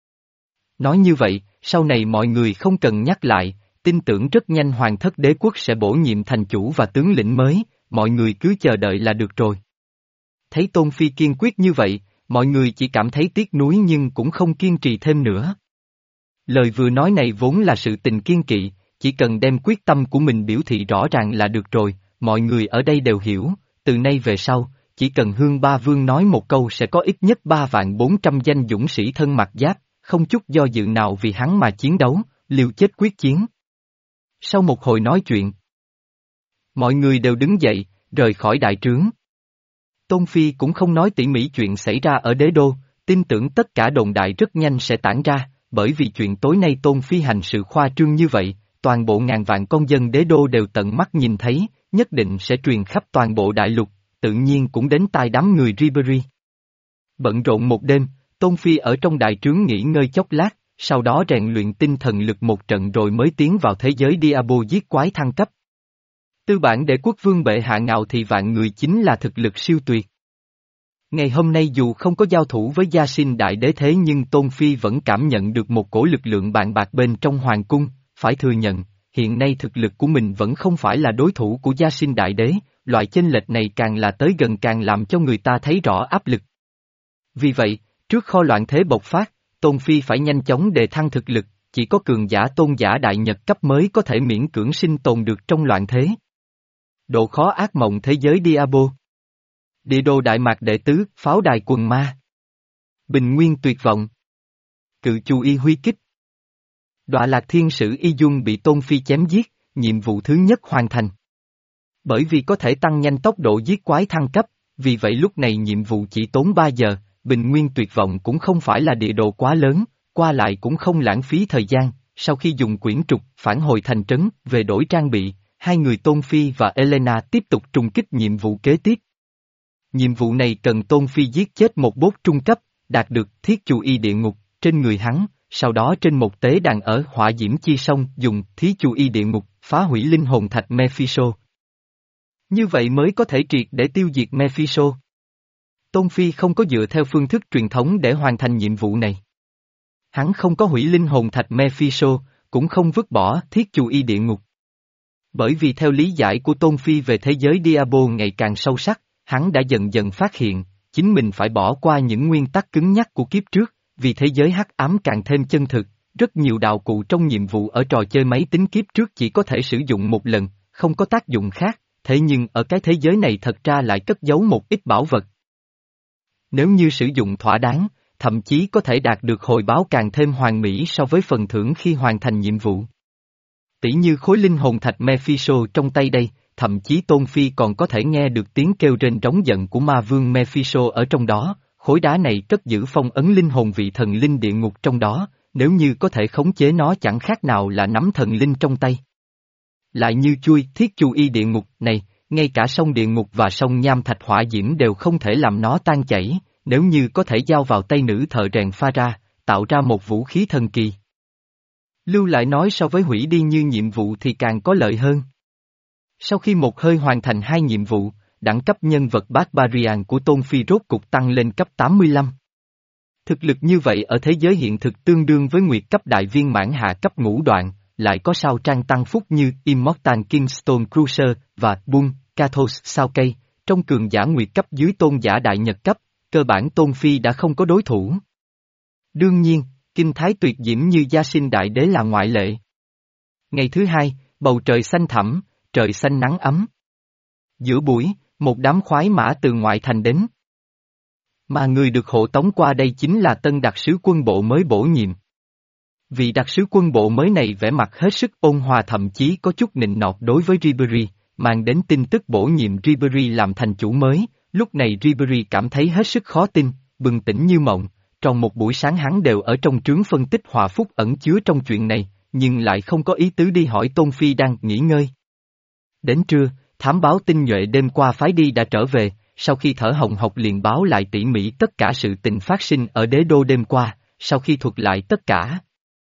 Nói như vậy, sau này mọi người không cần nhắc lại, tin tưởng rất nhanh hoàng thất đế quốc sẽ bổ nhiệm thành chủ và tướng lĩnh mới, mọi người cứ chờ đợi là được rồi. Thấy Tôn Phi kiên quyết như vậy, mọi người chỉ cảm thấy tiếc nuối nhưng cũng không kiên trì thêm nữa. Lời vừa nói này vốn là sự tình kiên kỵ, chỉ cần đem quyết tâm của mình biểu thị rõ ràng là được rồi, mọi người ở đây đều hiểu, từ nay về sau, chỉ cần Hương Ba Vương nói một câu sẽ có ít nhất ba vạn bốn trăm danh dũng sĩ thân mặc giáp, không chút do dự nào vì hắn mà chiến đấu, liều chết quyết chiến. Sau một hồi nói chuyện, mọi người đều đứng dậy, rời khỏi đại trướng. Tôn Phi cũng không nói tỉ mỉ chuyện xảy ra ở đế đô, tin tưởng tất cả đồn đại rất nhanh sẽ tản ra, bởi vì chuyện tối nay Tôn Phi hành sự khoa trương như vậy, toàn bộ ngàn vạn con dân đế đô đều tận mắt nhìn thấy, nhất định sẽ truyền khắp toàn bộ đại lục, tự nhiên cũng đến tai đám người Ribery. Bận rộn một đêm, Tôn Phi ở trong đại trướng nghỉ ngơi chốc lát, sau đó rèn luyện tinh thần lực một trận rồi mới tiến vào thế giới Diablo giết quái thăng cấp. Tư bản để quốc vương bệ hạ ngạo thì vạn người chính là thực lực siêu tuyệt. Ngày hôm nay dù không có giao thủ với Gia Sinh Đại Đế thế nhưng Tôn Phi vẫn cảm nhận được một cổ lực lượng bàn bạc bên trong hoàng cung, phải thừa nhận, hiện nay thực lực của mình vẫn không phải là đối thủ của Gia Sinh Đại Đế, loại chênh lệch này càng là tới gần càng làm cho người ta thấy rõ áp lực. Vì vậy, trước kho loạn thế bộc phát, Tôn Phi phải nhanh chóng đề thăng thực lực, chỉ có cường giả tôn giả đại nhật cấp mới có thể miễn cưỡng sinh tồn được trong loạn thế. Độ khó ác mộng thế giới Diablo. Địa đồ Đại Mạc Đệ Tứ, pháo đài quần ma. Bình nguyên tuyệt vọng. Cự Chu Y huy kích. Đọa lạc thiên sử Y Dung bị Tôn Phi chém giết, nhiệm vụ thứ nhất hoàn thành. Bởi vì có thể tăng nhanh tốc độ giết quái thăng cấp, vì vậy lúc này nhiệm vụ chỉ tốn ba giờ, bình nguyên tuyệt vọng cũng không phải là địa đồ quá lớn, qua lại cũng không lãng phí thời gian, sau khi dùng quyển trục phản hồi thành trấn về đổi trang bị, hai người Tôn Phi và Elena tiếp tục trùng kích nhiệm vụ kế tiếp. Nhiệm vụ này cần Tôn Phi giết chết một boss trung cấp, đạt được thiết chu y địa ngục trên người hắn, sau đó trên một tế đàn ở hỏa diễm chi sông dùng thí chu y địa ngục phá hủy linh hồn thạch Mephisto. Như vậy mới có thể triệt để tiêu diệt Mephisto. Tôn Phi không có dựa theo phương thức truyền thống để hoàn thành nhiệm vụ này. Hắn không có hủy linh hồn thạch Mephisto, cũng không vứt bỏ thiết chu y địa ngục. Bởi vì theo lý giải của Tôn Phi về thế giới Diablo ngày càng sâu sắc, hắn đã dần dần phát hiện, chính mình phải bỏ qua những nguyên tắc cứng nhắc của kiếp trước, vì thế giới hắc ám càng thêm chân thực, rất nhiều đạo cụ trong nhiệm vụ ở trò chơi máy tính kiếp trước chỉ có thể sử dụng một lần, không có tác dụng khác, thế nhưng ở cái thế giới này thật ra lại cất giấu một ít bảo vật. Nếu như sử dụng thỏa đáng, thậm chí có thể đạt được hồi báo càng thêm hoàn mỹ so với phần thưởng khi hoàn thành nhiệm vụ. Tỷ như khối linh hồn thạch Mephisto trong tay đây, thậm chí Tôn Phi còn có thể nghe được tiếng kêu rên trống giận của ma vương Mephisto ở trong đó, khối đá này cất giữ phong ấn linh hồn vị thần linh địa ngục trong đó, nếu như có thể khống chế nó chẳng khác nào là nắm thần linh trong tay. Lại như chui thiết chu y địa ngục này, ngay cả sông địa ngục và sông nham thạch hỏa diễm đều không thể làm nó tan chảy, nếu như có thể giao vào tay nữ thợ rèn pha ra, tạo ra một vũ khí thần kỳ. Lưu lại nói so với hủy đi như nhiệm vụ thì càng có lợi hơn. Sau khi một hơi hoàn thành hai nhiệm vụ, đẳng cấp nhân vật Barbarian của Tôn Phi rốt cục tăng lên cấp tám mươi lăm. Thực lực như vậy ở thế giới hiện thực tương đương với nguyệt cấp đại viên mãn hạ cấp ngũ đoạn, lại có sao trang tăng phúc như Immortal Kingstone Cruiser và Bull, Kathos sao cây, trong cường giả nguyệt cấp dưới tôn giả đại nhật cấp, cơ bản Tôn Phi đã không có đối thủ. Đương nhiên, kinh thái tuyệt diễm như Gia Sinh Đại Đế là ngoại lệ. Ngày thứ hai, bầu trời xanh thẳm, trời xanh nắng ấm. Giữa buổi, một đám khoái mã từ ngoại thành đến. Mà người được hộ tống qua đây chính là tân đặc sứ quân bộ mới bổ nhiệm. Vị đặc sứ quân bộ mới này vẻ mặt hết sức ôn hòa, thậm chí có chút nịnh nọt đối với Ribery, mang đến tin tức bổ nhiệm Ribery làm thành chủ mới. Lúc này Ribery cảm thấy hết sức khó tin, bừng tỉnh như mộng, trong một buổi sáng hắn đều ở trong trướng phân tích hòa phúc ẩn chứa trong chuyện này, nhưng lại không có ý tứ đi hỏi Tôn Phi đang nghỉ ngơi. Đến trưa, thám báo tinh nhuệ đêm qua phái đi đã trở về, sau khi thở hồng hộc liền báo lại tỉ mỉ tất cả sự tình phát sinh ở đế đô đêm qua, sau khi thuật lại tất cả.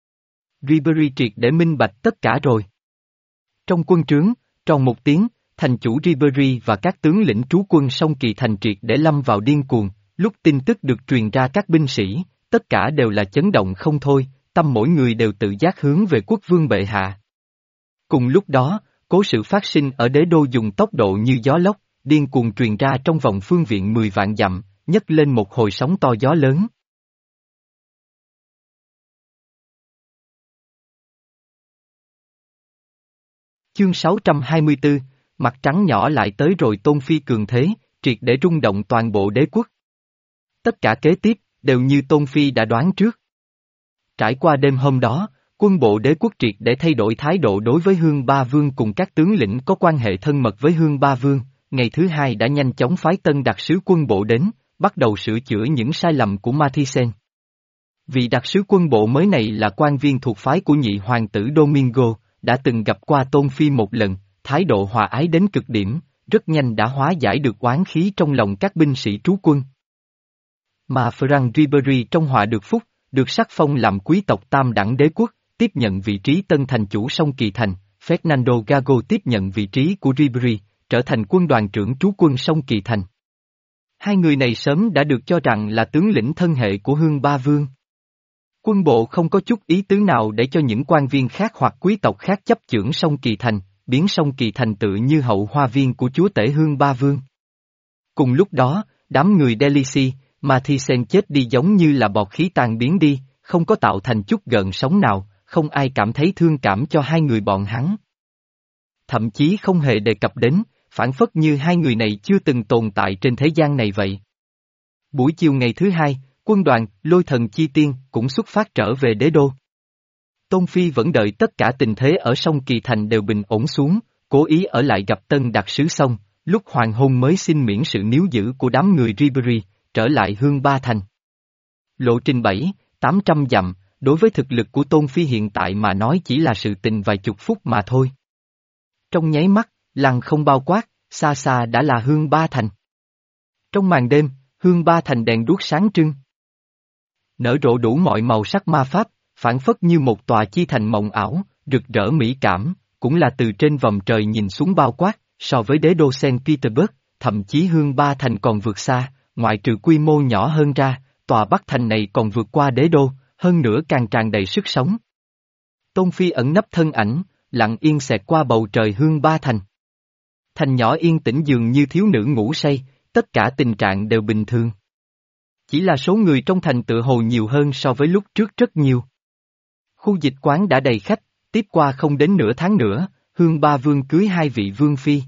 Ribery triệt để minh bạch tất cả rồi. Trong quân trướng, tròn một tiếng, thành chủ Ribery và các tướng lĩnh trú quân sông Kỳ thành triệt để lâm vào điên cuồng, lúc tin tức được truyền ra các binh sĩ, tất cả đều là chấn động không thôi, tâm mỗi người đều tự giác hướng về quốc vương bệ hạ. Cùng lúc đó, cố sự phát sinh ở đế đô dùng tốc độ như gió lốc, điên cuồng truyền ra trong vòng phương viện mười vạn dặm, nhấc lên một hồi sóng to gió lớn. Chương sáu trăm hai mươi tư, mặt trắng nhỏ lại tới rồi. Tôn Phi cường thế, triệt để rung động toàn bộ đế quốc. Tất cả kế tiếp, đều như Tôn Phi đã đoán trước. Trải qua đêm hôm đó, quân bộ đế quốc triệt để thay đổi thái độ đối với Hương Ba Vương cùng các tướng lĩnh có quan hệ thân mật với Hương Ba Vương, ngày thứ hai đã nhanh chóng phái tân đặc sứ quân bộ đến, bắt đầu sửa chữa những sai lầm của Mathisen. Vị đặc sứ quân bộ mới này là quan viên thuộc phái của nhị hoàng tử Domingo, đã từng gặp qua Tôn Phi một lần, thái độ hòa ái đến cực điểm, rất nhanh đã hóa giải được oán khí trong lòng các binh sĩ trú quân. Mà Frank Ribery trong họa được phúc, được sắc phong làm quý tộc tam đẳng đế quốc, tiếp nhận vị trí tân thành chủ sông Kỳ Thành. Fernando Gago tiếp nhận vị trí của Ribéry, trở thành quân đoàn trưởng trú quân sông Kỳ Thành. Hai người này sớm đã được cho rằng là tướng lĩnh thân hệ của Hương Ba Vương. Quân bộ không có chút ý tứ nào để cho những quan viên khác hoặc quý tộc khác chấp chưởng sông Kỳ Thành, biến sông Kỳ Thành tự như hậu hoa viên của chúa tể Hương Ba Vương. Cùng lúc đó, đám người Delici, Mathisen chết đi giống như là bọt khí tan biến đi, không có tạo thành chút gợn sóng nào, không ai cảm thấy thương cảm cho hai người bọn hắn. Thậm chí không hề đề cập đến, phản phất như hai người này chưa từng tồn tại trên thế gian này vậy. Buổi chiều ngày thứ hai, quân đoàn Lôi Thần Chi Tiên cũng xuất phát trở về đế đô. Tôn Phi vẫn đợi tất cả tình thế ở sông Kỳ Thành đều bình ổn xuống, cố ý ở lại gặp tân đặc sứ xong, lúc hoàng hôn mới xin miễn sự níu giữ của đám người Ribéry, trở lại Hương Ba Thành. Lộ trình bảy, tám trăm dặm, đối với thực lực của Tôn Phi hiện tại mà nói chỉ là sự tình vài chục phút mà thôi. Trong nháy mắt, lăng không bao quát, xa xa đã là Hương Ba Thành. Trong màn đêm, Hương Ba Thành đèn đuốc sáng trưng. Nở rộ đủ mọi màu sắc ma pháp, phản phất như một tòa chi thành mộng ảo, rực rỡ mỹ cảm, cũng là từ trên vòng trời nhìn xuống bao quát, so với đế đô Saint Petersburg, thậm chí Hương Ba Thành còn vượt xa, ngoại trừ quy mô nhỏ hơn ra, tòa Bắc Thành này còn vượt qua đế đô, hơn nữa càng tràn đầy sức sống. Tôn Phi ẩn nấp thân ảnh, lặng yên xẹt qua bầu trời Hương Ba Thành. Thành nhỏ yên tĩnh dường như thiếu nữ ngủ say, tất cả tình trạng đều bình thường. Chỉ là số người trong thành tự hồ nhiều hơn so với lúc trước rất nhiều. Khu dịch quán đã đầy khách, tiếp qua không đến nửa tháng nữa, Hương Ba Vương cưới hai vị vương phi.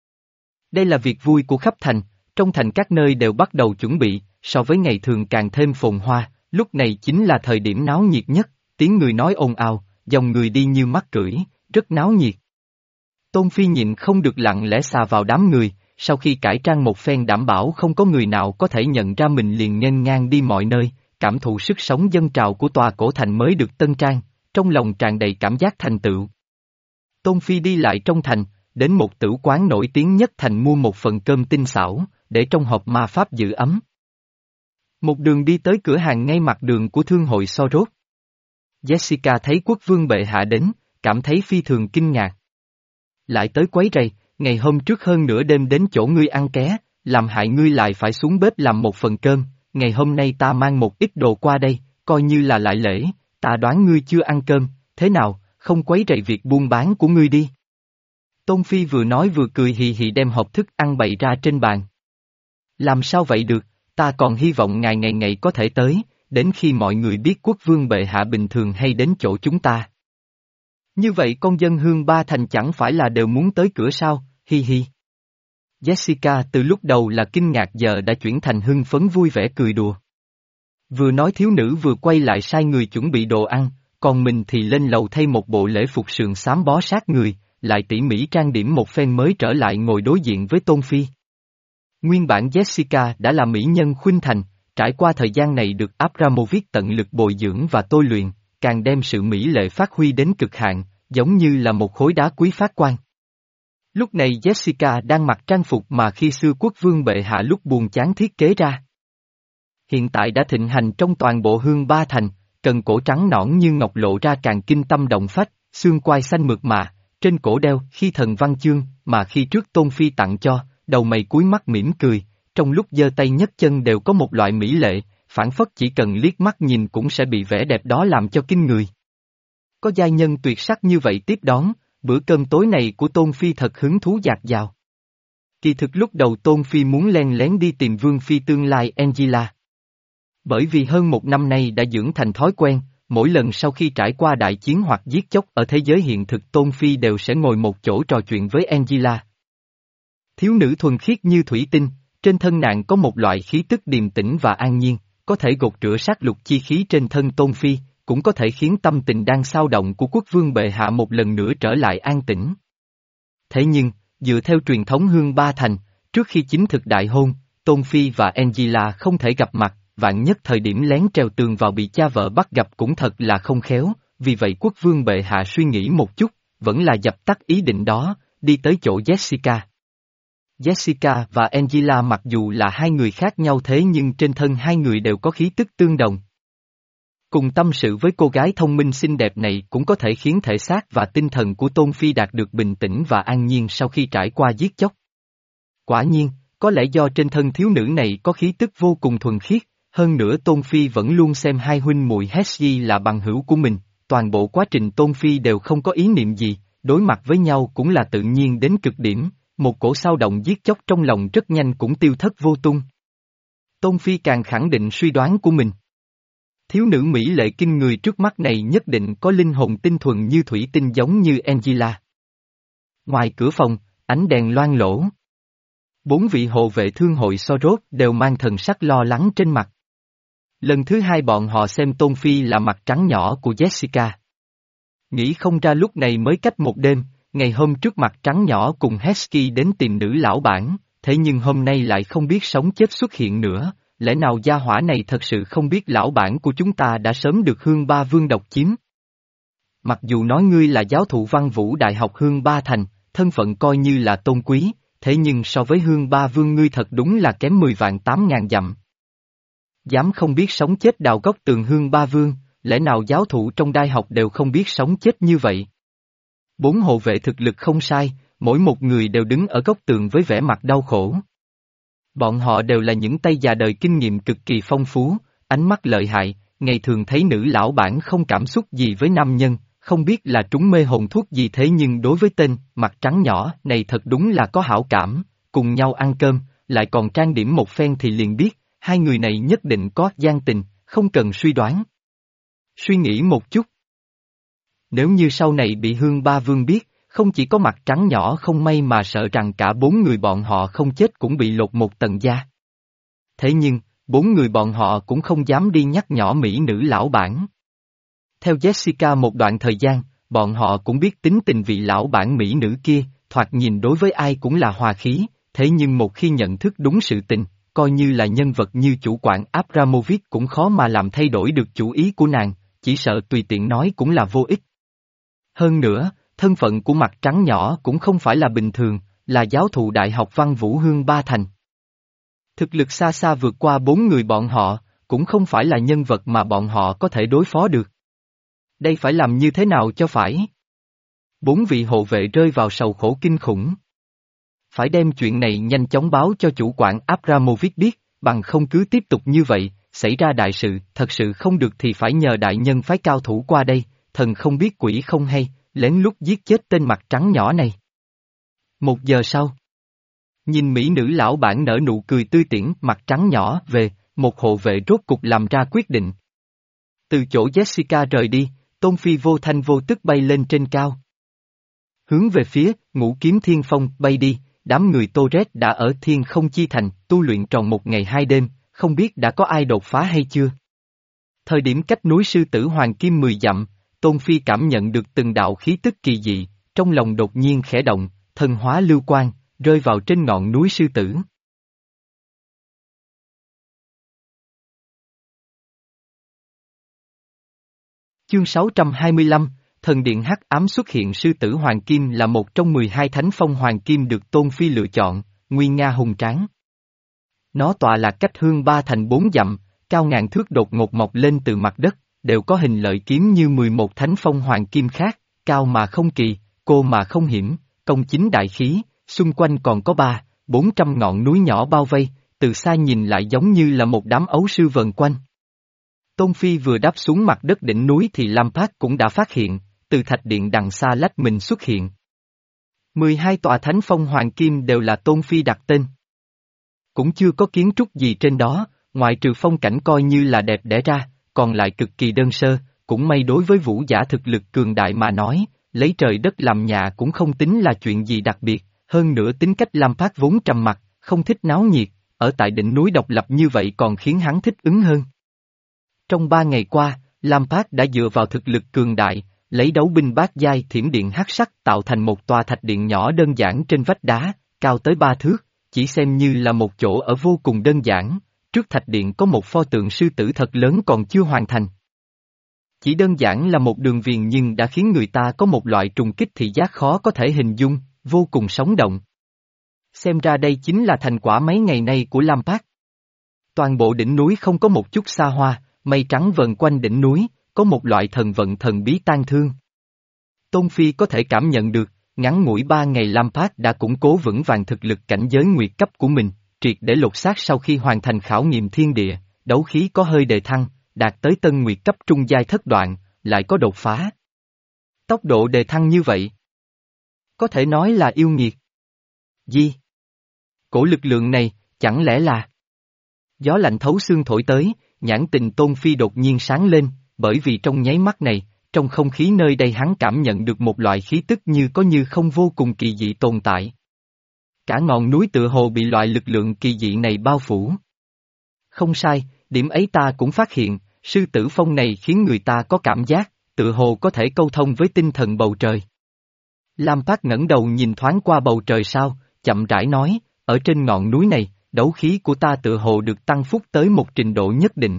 Đây là việc vui của khắp thành, trong thành các nơi đều bắt đầu chuẩn bị, so với ngày thường càng thêm phồn hoa, lúc này chính là thời điểm náo nhiệt nhất, tiếng người nói ồn ào, dòng người đi như mắc cưỡi, rất náo nhiệt. Tôn Phi nhịn không được lặng lẽ xà vào đám người, sau khi cải trang một phen đảm bảo không có người nào có thể nhận ra mình liền nghênh ngang đi mọi nơi, cảm thụ sức sống dâng trào của tòa cổ thành mới được tân trang, trong lòng tràn đầy cảm giác thành tựu. Tôn Phi đi lại trong thành, đến một tử quán nổi tiếng nhất thành mua một phần cơm tinh xảo, để trong hộp ma pháp giữ ấm. Một đường đi tới cửa hàng ngay mặt đường của thương hội Sorot. Jessica thấy quốc vương bệ hạ đến, cảm thấy phi thường kinh ngạc. Lại tới quấy rầy, ngày hôm trước hơn nửa đêm đến chỗ ngươi ăn ké, làm hại ngươi lại phải xuống bếp làm một phần cơm, ngày hôm nay ta mang một ít đồ qua đây, coi như là lại lễ, ta đoán ngươi chưa ăn cơm, thế nào, không quấy rầy việc buôn bán của ngươi đi. Tôn Phi vừa nói vừa cười hì hì đem hộp thức ăn bày ra trên bàn. Làm sao vậy được, ta còn hy vọng ngài ngày ngày có thể tới, đến khi mọi người biết quốc vương bệ hạ bình thường hay đến chỗ chúng ta. Như vậy con dân Hương Ba Thành chẳng phải là đều muốn tới cửa sao, hi hi. Jessica từ lúc đầu là kinh ngạc giờ đã chuyển thành hưng phấn vui vẻ cười đùa. Vừa nói thiếu nữ vừa quay lại sai người chuẩn bị đồ ăn, còn mình thì lên lầu thay một bộ lễ phục sườn xám bó sát người, lại tỉ mỉ trang điểm một phen mới trở lại ngồi đối diện với Tôn Phi. Nguyên bản Jessica đã là mỹ nhân khuynh thành, trải qua thời gian này được Abramovich tận lực bồi dưỡng và tôi luyện, càng đem sự mỹ lệ phát huy đến cực hạn, giống như là một khối đá quý phát quang. Lúc này Jessica đang mặc trang phục mà khi xưa quốc vương bệ hạ lúc buồn chán thiết kế ra. Hiện tại đã thịnh hành trong toàn bộ Hương Ba Thành, cần cổ trắng nõn như ngọc lộ ra càng kinh tâm động phách, xương quai xanh mượt mà, trên cổ đeo khi thần văn chương mà khi trước Tôn Phi tặng cho, đầu mày cúi mắt mỉm cười, trong lúc giơ tay nhấc chân đều có một loại mỹ lệ, phản phất chỉ cần liếc mắt nhìn cũng sẽ bị vẻ đẹp đó làm cho kinh người. Có giai nhân tuyệt sắc như vậy tiếp đón, bữa cơm tối này của Tôn Phi thật hứng thú dạt dào. Kỳ thực lúc đầu Tôn Phi muốn len lén đi tìm Vương Phi tương lai Angela. Bởi vì hơn một năm nay đã dưỡng thành thói quen, mỗi lần sau khi trải qua đại chiến hoặc giết chóc ở thế giới hiện thực Tôn Phi đều sẽ ngồi một chỗ trò chuyện với Angela. Thiếu nữ thuần khiết như thủy tinh, trên thân nàng có một loại khí tức điềm tĩnh và an nhiên, có thể gột rửa sát lục chi khí trên thân Tôn Phi, cũng có thể khiến tâm tình đang xao động của quốc vương bệ hạ một lần nữa trở lại an tĩnh. Thế nhưng, dựa theo truyền thống Hương Ba Thành, trước khi chính thực đại hôn, Tôn Phi và Angela không thể gặp mặt, vạn nhất thời điểm lén trèo tường vào bị cha vợ bắt gặp cũng thật là không khéo, vì vậy quốc vương bệ hạ suy nghĩ một chút, vẫn là dập tắt ý định đó, đi tới chỗ Jessica. Jessica và Angela mặc dù là hai người khác nhau thế nhưng trên thân hai người đều có khí tức tương đồng. Cùng tâm sự với cô gái thông minh xinh đẹp này cũng có thể khiến thể xác và tinh thần của Tôn Phi đạt được bình tĩnh và an nhiên sau khi trải qua giết chóc. Quả nhiên, có lẽ do trên thân thiếu nữ này có khí tức vô cùng thuần khiết, hơn nữa Tôn Phi vẫn luôn xem hai huynh muội Hesji là bằng hữu của mình, toàn bộ quá trình Tôn Phi đều không có ý niệm gì, đối mặt với nhau cũng là tự nhiên đến cực điểm, một cổ sao động giết chóc trong lòng rất nhanh cũng tiêu thất vô tung. Tôn Phi càng khẳng định suy đoán của mình. Thiếu nữ mỹ lệ kinh người trước mắt này nhất định có linh hồn tinh thuần như thủy tinh giống như Angela. Ngoài cửa phòng, ánh đèn loang lổ. Bốn vị hộ vệ thương hội Sorot đều mang thần sắc lo lắng trên mặt. Lần thứ hai bọn họ xem Tôn Phi là mặt trắng nhỏ của Jessica. Nghĩ không ra lúc này mới cách một đêm, ngày hôm trước mặt trắng nhỏ cùng Hesky đến tìm nữ lão bản, thế nhưng hôm nay lại không biết sống chết xuất hiện nữa, lẽ nào gia hỏa này thật sự không biết lão bản của chúng ta đã sớm được Hương Ba Vương độc chiếm? Mặc dù nói ngươi là giáo thụ văn vũ đại học Hương Ba Thành, thân phận coi như là tôn quý, thế nhưng so với Hương Ba Vương ngươi thật đúng là kém mười vạn tám ngàn dặm. Dám không biết sống chết đào góc tường Hương Ba Vương, lẽ nào giáo thụ trong đại học đều không biết sống chết như vậy? Bốn hộ vệ thực lực không sai, mỗi một người đều đứng ở góc tường với vẻ mặt đau khổ. Bọn họ đều là những tay già đời kinh nghiệm cực kỳ phong phú, ánh mắt lợi hại, ngày thường thấy nữ lão bản không cảm xúc gì với nam nhân, không biết là trúng mê hồn thuốc gì thế nhưng đối với tên mặt trắng nhỏ này thật đúng là có hảo cảm, cùng nhau ăn cơm, lại còn trang điểm một phen thì liền biết, hai người này nhất định có gian tình, không cần suy đoán. Suy nghĩ một chút. Nếu như sau này bị Hương Ba Vương biết, không chỉ có mặt trắng nhỏ không may mà sợ rằng cả bốn người bọn họ không chết cũng bị lột một tầng da. Thế nhưng, bốn người bọn họ cũng không dám đi nhắc nhỏ mỹ nữ lão bản. Theo Jessica một đoạn thời gian, bọn họ cũng biết tính tình vị lão bản mỹ nữ kia, thoạt nhìn đối với ai cũng là hòa khí, thế nhưng một khi nhận thức đúng sự tình, coi như là nhân vật như chủ quản Abramovich cũng khó mà làm thay đổi được chủ ý của nàng, chỉ sợ tùy tiện nói cũng là vô ích. Hơn nữa, thân phận của mặt trắng nhỏ cũng không phải là bình thường, là giáo thụ Đại học Văn Vũ Hương Ba Thành. Thực lực xa xa vượt qua bốn người bọn họ, cũng không phải là nhân vật mà bọn họ có thể đối phó được. Đây phải làm như thế nào cho phải? Bốn vị hộ vệ rơi vào sầu khổ kinh khủng. Phải đem chuyện này nhanh chóng báo cho chủ quản Abramovich biết, bằng không cứ tiếp tục như vậy, xảy ra đại sự, thật sự không được thì phải nhờ đại nhân phái cao thủ qua đây, thần không biết quỷ không hay, lén lút giết chết tên mặt trắng nhỏ này. Một giờ sau, nhìn mỹ nữ lão bản nở nụ cười tươi tiễn mặt trắng nhỏ về, một hộ vệ rốt cục làm ra quyết định. Từ chỗ Jessica rời đi, Tôn Phi vô thanh vô tức bay lên trên cao. Hướng về phía, Ngũ Kiếm Thiên Phong bay đi, đám người Torres đã ở Thiên Không Chi Thành, tu luyện tròn một ngày hai đêm, không biết đã có ai đột phá hay chưa. Thời điểm cách núi Sư Tử Hoàng Kim mười dặm, Tôn Phi cảm nhận được từng đạo khí tức kỳ dị, trong lòng đột nhiên khẽ động, thân hóa lưu quang, rơi vào trên ngọn núi Sư Tử. Chương sáu trăm hai mươi lăm, Thần Điện Hắc Ám xuất hiện. Sư Tử Hoàng Kim là một trong mười hai thánh phong hoàng kim được Tôn Phi lựa chọn, nguy nga hùng tráng. Nó tọa lạc cách Hương Ba Thành bốn dặm, cao ngàn thước đột ngột mọc lên từ mặt đất, đều có hình lợi kiếm như mười một thánh phong hoàng kim khác, cao mà không kỳ, cô mà không hiểm, công chính đại khí, xung quanh còn có ba, bốn trăm ngọn núi nhỏ bao vây, từ xa nhìn lại giống như là một đám ấu sư vần quanh. Tôn Phi vừa đáp xuống mặt đất đỉnh núi thì Lam Phát cũng đã phát hiện, từ thạch điện đằng xa lách mình xuất hiện. mười hai tòa thánh phong hoàng kim đều là Tôn Phi đặt tên. Cũng chưa có kiến trúc gì trên đó, ngoại trừ phong cảnh coi như là đẹp đẽ ra, còn lại cực kỳ đơn sơ, cũng may đối với vũ giả thực lực cường đại mà nói, lấy trời đất làm nhà cũng không tính là chuyện gì đặc biệt, hơn nữa tính cách Lam Phát vốn trầm mặc, không thích náo nhiệt, ở tại đỉnh núi độc lập như vậy còn khiến hắn thích ứng hơn. Trong ba ngày qua, Lam Phát đã dựa vào thực lực cường đại, lấy đấu binh bát giai thiểm điện hắc sắc tạo thành một tòa thạch điện nhỏ đơn giản trên vách đá, cao tới ba thước, chỉ xem như là một chỗ ở vô cùng đơn giản, trước thạch điện có một pho tượng sư tử thật lớn còn chưa hoàn thành. Chỉ đơn giản là một đường viền nhưng đã khiến người ta có một loại trùng kích thị giác khó có thể hình dung, vô cùng sống động. Xem ra đây chính là thành quả mấy ngày nay của Lam Phát. Toàn bộ đỉnh núi không có một chút xa hoa, mây trắng vần quanh đỉnh núi, có một loại thần vận thần bí tan thương. Tôn Phi có thể cảm nhận được, ngắn ngủi ba ngày Lampard đã củng cố vững vàng thực lực cảnh giới nguyệt cấp của mình, triệt để lột xác sau khi hoàn thành khảo nghiệm thiên địa, đấu khí có hơi đề thăng, đạt tới tân nguyệt cấp trung giai thất đoạn, lại có đột phá. Tốc độ đề thăng như vậy, có thể nói là yêu nghiệt. Gì? Cổ lực lượng này, chẳng lẽ là... Gió lạnh thấu xương thổi tới, nhãn tình Tôn Phi đột nhiên sáng lên, bởi vì trong nháy mắt này, trong không khí nơi đây hắn cảm nhận được một loại khí tức như có như không vô cùng kỳ dị tồn tại. Cả ngọn núi tựa hồ bị loại lực lượng kỳ dị này bao phủ. Không sai, điểm ấy ta cũng phát hiện, sư tử phong này khiến người ta có cảm giác, tựa hồ có thể câu thông với tinh thần bầu trời. Lampard ngẩng đầu nhìn thoáng qua bầu trời sao, chậm rãi nói, ở trên ngọn núi này, đấu khí của ta tựa hồ được tăng phúc tới một trình độ nhất định.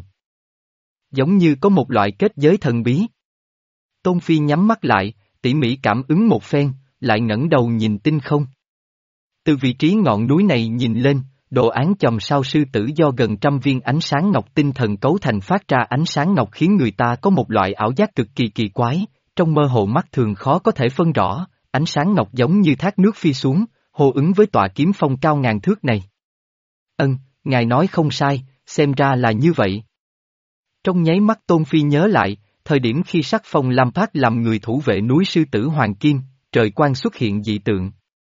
Giống như có một loại kết giới thần bí. Tôn Phi nhắm mắt lại, tỉ mỉ cảm ứng một phen, lại ngẩng đầu nhìn tinh không. Từ vị trí ngọn núi này nhìn lên, đồ án chòm sao sư tử do gần trăm viên ánh sáng ngọc tinh thần cấu thành phát ra ánh sáng ngọc khiến người ta có một loại ảo giác cực kỳ kỳ quái, trong mơ hồ mắt thường khó có thể phân rõ, ánh sáng ngọc giống như thác nước phi xuống, hô ứng với tọa kiếm phong cao ngàn thước này. Ân, ngài nói không sai, xem ra là như vậy. Trong nháy mắt Tôn Phi nhớ lại, thời điểm khi sắc phong Lampard làm người thủ vệ núi sư tử Hoàng Kim, trời quang xuất hiện dị tượng.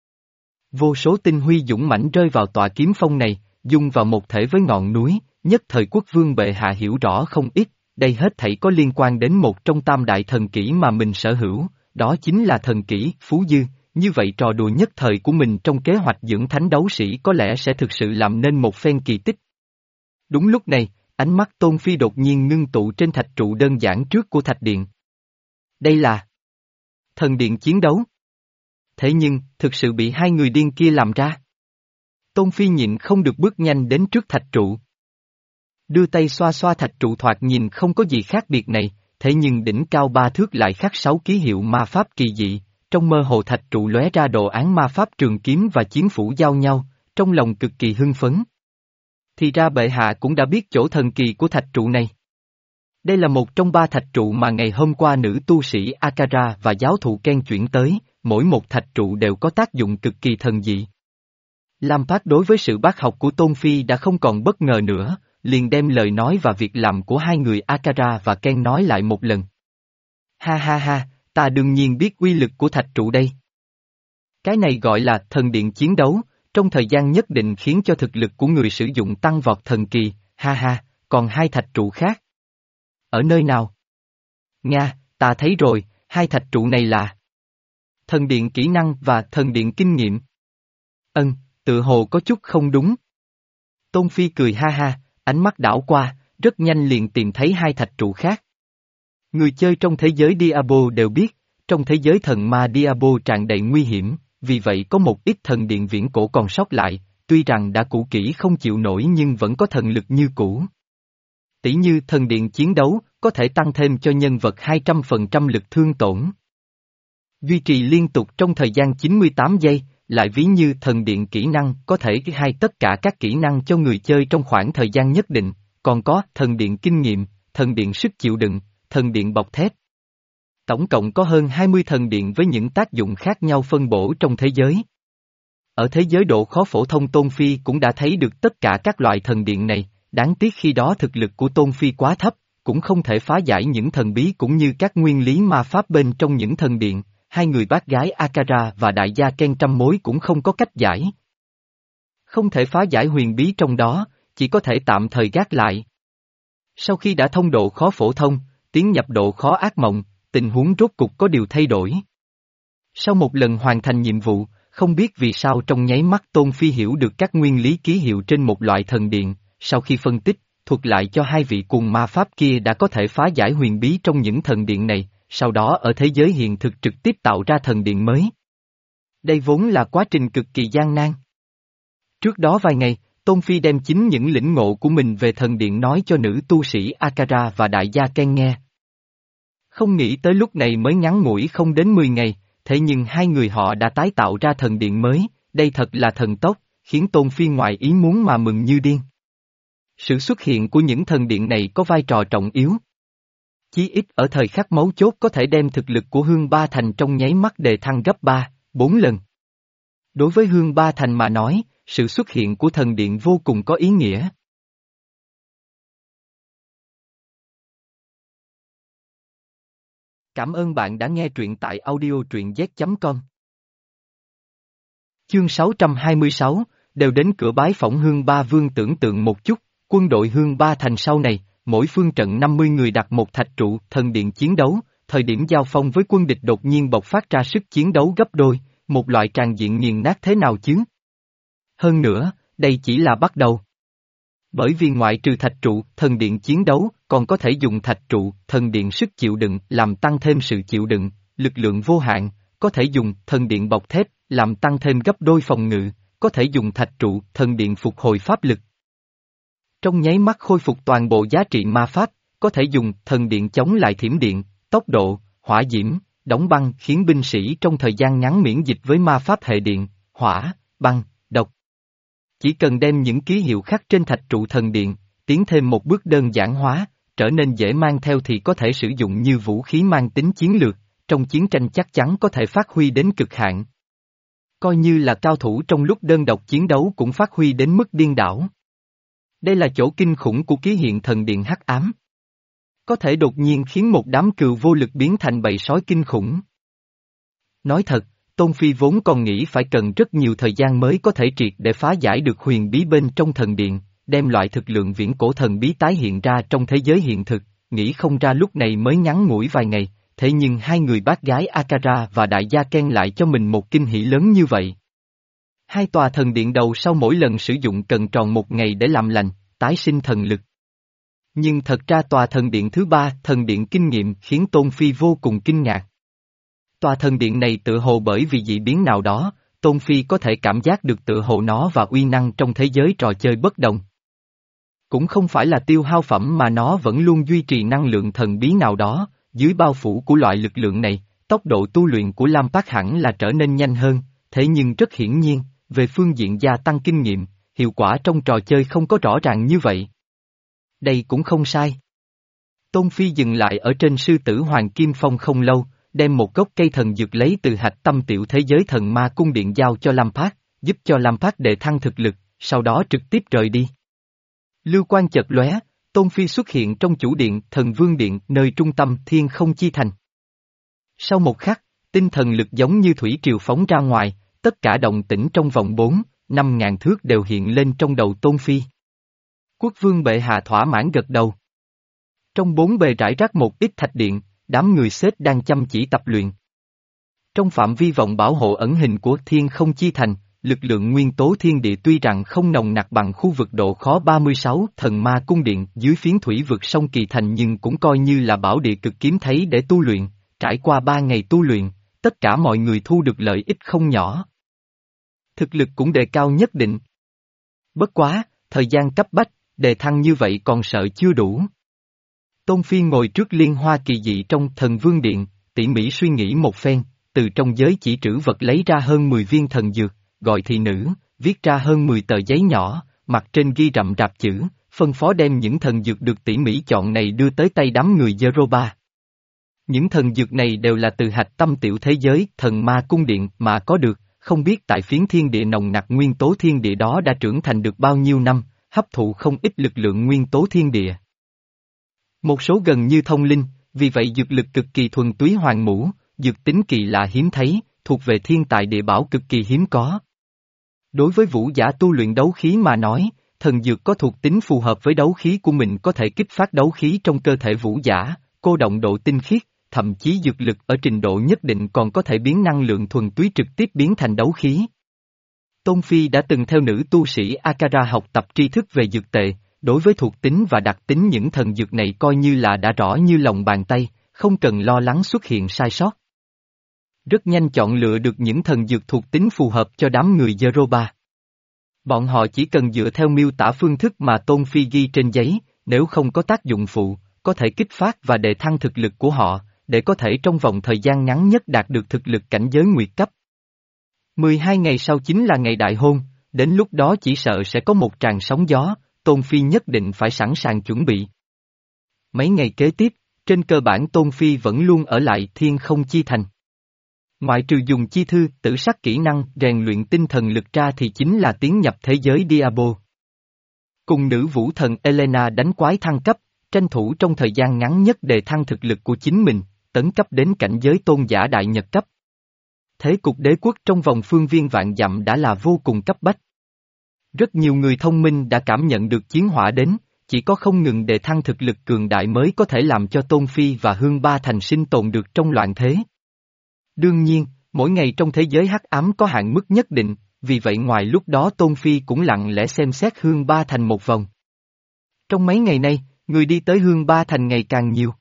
Vô số tinh huy dũng mãnh rơi vào tọa kiếm phong này, dung vào một thể với ngọn núi, nhất thời quốc vương bệ hạ hiểu rõ không ít, đây hết thảy có liên quan đến một trong tam đại thần kỹ mà mình sở hữu, đó chính là thần kỹ, Phú Dư, như vậy trò đùa nhất thời của mình trong kế hoạch dưỡng thánh đấu sĩ có lẽ sẽ thực sự làm nên một phen kỳ tích. Đúng lúc này, ánh mắt Tôn Phi đột nhiên ngưng tụ trên thạch trụ đơn giản trước của thạch điện. Đây là thần điện chiến đấu. Thế nhưng, thực sự bị hai người điên kia làm ra. Tôn Phi nhịn không được bước nhanh đến trước thạch trụ. Đưa tay xoa xoa thạch trụ thoạt nhìn không có gì khác biệt này, thế nhưng đỉnh cao ba thước lại khắc sáu ký hiệu ma pháp kỳ dị, trong mơ hồ thạch trụ lóe ra đồ án ma pháp trường kiếm và chiến phủ giao nhau, trong lòng cực kỳ hưng phấn. Thì ra bệ hạ cũng đã biết chỗ thần kỳ của thạch trụ này. Đây là một trong ba thạch trụ mà ngày hôm qua nữ tu sĩ Akara và giáo thụ Ken chuyển tới, mỗi một thạch trụ đều có tác dụng cực kỳ thần dị. Lampard đối với sự bác học của Tôn Phi đã không còn bất ngờ nữa, liền đem lời nói và việc làm của hai người Akara và Ken nói lại một lần. Ha ha ha, ta đương nhiên biết uy lực của thạch trụ đây. Cái này gọi là thần điện chiến đấu, trong thời gian nhất định khiến cho thực lực của người sử dụng tăng vọt thần kỳ, ha ha, còn hai thạch trụ khác. Ở nơi nào? Nga, ta thấy rồi, hai thạch trụ này là thần điện kỹ năng và thần điện kinh nghiệm. Ân, tự hồ có chút không đúng. Tôn Phi cười ha ha, ánh mắt đảo qua, rất nhanh liền tìm thấy hai thạch trụ khác. Người chơi trong thế giới Diablo đều biết, trong thế giới thần ma Diablo tràn đầy nguy hiểm, vì vậy có một ít thần điện viễn cổ còn sót lại, tuy rằng đã cũ kỹ không chịu nổi nhưng vẫn có thần lực như cũ. Tỷ như thần điện chiến đấu, có thể tăng thêm cho nhân vật hai trăm phần trăm lực thương tổn. Duy trì liên tục trong thời gian chín mươi tám giây, lại ví như thần điện kỹ năng có thể hai tất cả các kỹ năng cho người chơi trong khoảng thời gian nhất định, còn có thần điện kinh nghiệm, thần điện sức chịu đựng, thần điện bọc thép. Tổng cộng có hơn hai mươi thần điện với những tác dụng khác nhau phân bổ trong thế giới. Ở thế giới độ khó phổ thông Tôn Phi cũng đã thấy được tất cả các loại thần điện này, đáng tiếc khi đó thực lực của Tôn Phi quá thấp, cũng không thể phá giải những thần bí cũng như các nguyên lý ma pháp bên trong những thần điện, hai người bác gái Akara và đại gia Ken trăm mối cũng không có cách giải. Không thể phá giải huyền bí trong đó, chỉ có thể tạm thời gác lại. Sau khi đã thông độ khó phổ thông, tiến nhập độ khó ác mộng, tình huống rốt cục có điều thay đổi. Sau một lần hoàn thành nhiệm vụ, không biết vì sao trong nháy mắt Tôn Phi hiểu được các nguyên lý ký hiệu trên một loại thần điện, sau khi phân tích, thuật lại cho hai vị cùng ma pháp kia đã có thể phá giải huyền bí trong những thần điện này, sau đó ở thế giới hiện thực trực tiếp tạo ra thần điện mới. Đây vốn là quá trình cực kỳ gian nan. Trước đó vài ngày, Tôn Phi đem chính những lĩnh ngộ của mình về thần điện nói cho nữ tu sĩ Akara và đại gia Ken nghe. Không nghĩ tới lúc này mới ngắn ngủi không đến mười ngày, thế nhưng hai người họ đã tái tạo ra thần điện mới, đây thật là thần tốc, khiến Tôn Phi ngoài ý muốn mà mừng như điên. Sự xuất hiện của những thần điện này có vai trò trọng yếu. Chí ít ở thời khắc mấu chốt có thể đem thực lực của Hương Ba Thành trong nháy mắt đề thăng gấp ba, bốn lần. Đối với Hương Ba Thành mà nói, sự xuất hiện của thần điện vô cùng có ý nghĩa. Cảm ơn bạn đã nghe truyện tại audio truyện z chấm com. Chương sáu trăm hai mươi sáu, đều đến cửa bái phỏng Hương Ba Vương. Tưởng tượng một chút, quân đội Hương Ba Thành sau này, mỗi phương trận năm mươi người đặt một thạch trụ thần điện chiến đấu, thời điểm giao phong với quân địch đột nhiên bộc phát ra sức chiến đấu gấp đôi, một loại tràn diện nghiền nát thế nào chứ? Hơn nữa, đây chỉ là bắt đầu. Bởi vì ngoại trừ thạch trụ, thần điện chiến đấu, còn có thể dùng thạch trụ, thần điện sức chịu đựng, làm tăng thêm sự chịu đựng, lực lượng vô hạn, có thể dùng thần điện bọc thép, làm tăng thêm gấp đôi phòng ngự, có thể dùng thạch trụ, thần điện phục hồi pháp lực. Trong nháy mắt khôi phục toàn bộ giá trị ma pháp, có thể dùng thần điện chống lại thiểm điện, tốc độ, hỏa diễm, đóng băng khiến binh sĩ trong thời gian ngắn miễn dịch với ma pháp hệ điện, hỏa, băng, độc. Chỉ cần đem những ký hiệu khắc trên thạch trụ thần điện, tiến thêm một bước đơn giản hóa, trở nên dễ mang theo thì có thể sử dụng như vũ khí mang tính chiến lược, trong chiến tranh chắc chắn có thể phát huy đến cực hạn. Coi như là cao thủ trong lúc đơn độc chiến đấu cũng phát huy đến mức điên đảo. Đây là chỗ kinh khủng của ký hiện thần điện hắc ám. Có thể đột nhiên khiến một đám cừu vô lực biến thành bầy sói kinh khủng. Nói thật, Tôn Phi vốn còn nghĩ phải cần rất nhiều thời gian mới có thể triệt để phá giải được huyền bí bên trong thần điện, đem loại thực lượng viễn cổ thần bí tái hiện ra trong thế giới hiện thực, nghĩ không ra lúc này mới ngắn ngủi vài ngày, thế nhưng hai người bác gái Akara và đại gia Ken lại cho mình một kinh hỉ lớn như vậy. Hai tòa thần điện đầu sau mỗi lần sử dụng cần tròn một ngày để làm lành, tái sinh thần lực. Nhưng thật ra tòa thần điện thứ ba, thần điện kinh nghiệm khiến Tôn Phi vô cùng kinh ngạc. Tòa thần điện này tự hồ bởi vì dị biến nào đó, Tôn Phi có thể cảm giác được tự hồ nó và uy năng trong thế giới trò chơi bất đồng. Cũng không phải là tiêu hao phẩm mà nó vẫn luôn duy trì năng lượng thần bí nào đó, dưới bao phủ của loại lực lượng này, tốc độ tu luyện của Lam Phát hẳn là trở nên nhanh hơn, thế nhưng rất hiển nhiên, về phương diện gia tăng kinh nghiệm, hiệu quả trong trò chơi không có rõ ràng như vậy. Đây cũng không sai. Tôn Phi dừng lại ở trên sư tử Hoàng Kim Phong không lâu, đem một gốc cây thần dược lấy từ hạch tâm tiểu thế giới thần ma cung điện giao cho Lam Phát, giúp cho Lam Phát đề thăng thực lực, sau đó trực tiếp rời đi. Lưu quang chợt lóe, Tôn Phi xuất hiện trong chủ điện Thần Vương Điện nơi trung tâm Thiên Không Chi Thành. Sau một khắc, tinh thần lực giống như thủy triều phóng ra ngoài, tất cả động tĩnh trong vòng bốn, năm ngàn thước đều hiện lên trong đầu Tôn Phi. Quốc vương bệ hạ thỏa mãn gật đầu. Trong bốn bề rải rác một ít thạch điện, đám người xếp đang chăm chỉ tập luyện. Trong phạm vi vòng bảo hộ ẩn hình của Thiên Không Chi Thành, lực lượng nguyên tố thiên địa tuy rằng không nồng nặc bằng khu vực độ khó ba mươi sáu thần ma cung điện dưới phiến thủy vực sông Kỳ Thành nhưng cũng coi như là bảo địa cực kiếm thấy để tu luyện, trải qua ba ngày tu luyện, tất cả mọi người thu được lợi ích không nhỏ. Thực lực cũng đề cao nhất định. Bất quá, thời gian cấp bách, đề thăng như vậy còn sợ chưa đủ. Tôn Phi ngồi trước liên hoa kỳ dị trong Thần Vương Điện, tỉ mỉ suy nghĩ một phen, từ trong giới chỉ trữ vật lấy ra hơn mười viên thần dược, gọi thị nữ, viết ra hơn mười tờ giấy nhỏ, mặt trên ghi rậm rạp chữ, phân phó đem những thần dược được tỉ mỉ chọn này đưa tới tay đám người Zeroba. Những thần dược này đều là từ hạch tâm tiểu thế giới, thần ma cung điện mà có được, không biết tại phiến thiên địa nồng nặc nguyên tố thiên địa đó đã trưởng thành được bao nhiêu năm, hấp thụ không ít lực lượng nguyên tố thiên địa. Một số gần như thông linh, vì vậy dược lực cực kỳ thuần túy hoàng mũ, dược tính kỳ lạ hiếm thấy, thuộc về thiên tài địa bảo cực kỳ hiếm có. Đối với vũ giả tu luyện đấu khí mà nói, thần dược có thuộc tính phù hợp với đấu khí của mình có thể kích phát đấu khí trong cơ thể vũ giả, cô động độ tinh khiết, thậm chí dược lực ở trình độ nhất định còn có thể biến năng lượng thuần túy trực tiếp biến thành đấu khí. Tôn Phi đã từng theo nữ tu sĩ Akara học tập tri thức về dược tệ, đối với thuộc tính và đặc tính những thần dược này coi như là đã rõ như lòng bàn tay, không cần lo lắng xuất hiện sai sót. Rất nhanh chọn lựa được những thần dược thuộc tính phù hợp cho đám người Zeroba. Bọn họ chỉ cần dựa theo miêu tả phương thức mà Tôn Phi ghi trên giấy, nếu không có tác dụng phụ, có thể kích phát và đề thăng thực lực của họ, để có thể trong vòng thời gian ngắn nhất đạt được thực lực cảnh giới nguyệt cấp. mười hai ngày sau chính là ngày đại hôn, đến lúc đó chỉ sợ sẽ có một tràng sóng gió, Tôn Phi nhất định phải sẵn sàng chuẩn bị. Mấy ngày kế tiếp, trên cơ bản Tôn Phi vẫn luôn ở lại Thiên Không Chi Thành. Ngoại trừ dùng chi thư, tử sắc kỹ năng, rèn luyện tinh thần lực ra thì chính là tiến nhập thế giới Diablo. Cùng nữ vũ thần Elena đánh quái thăng cấp, tranh thủ trong thời gian ngắn nhất đề thăng thực lực của chính mình, tấn cấp đến cảnh giới tôn giả đại nhật cấp. Thế cục đế quốc trong vòng phương viên vạn dặm đã là vô cùng cấp bách. Rất nhiều người thông minh đã cảm nhận được chiến hỏa đến, chỉ có không ngừng đề thăng thực lực cường đại mới có thể làm cho Tôn Phi và Hương Ba Thành sinh tồn được trong loạn thế. Đương nhiên, mỗi ngày trong thế giới hắc ám có hạn mức nhất định, vì vậy ngoài lúc đó Tôn Phi cũng lặng lẽ xem xét Hương Ba Thành một vòng. Trong mấy ngày nay, người đi tới Hương Ba Thành ngày càng nhiều.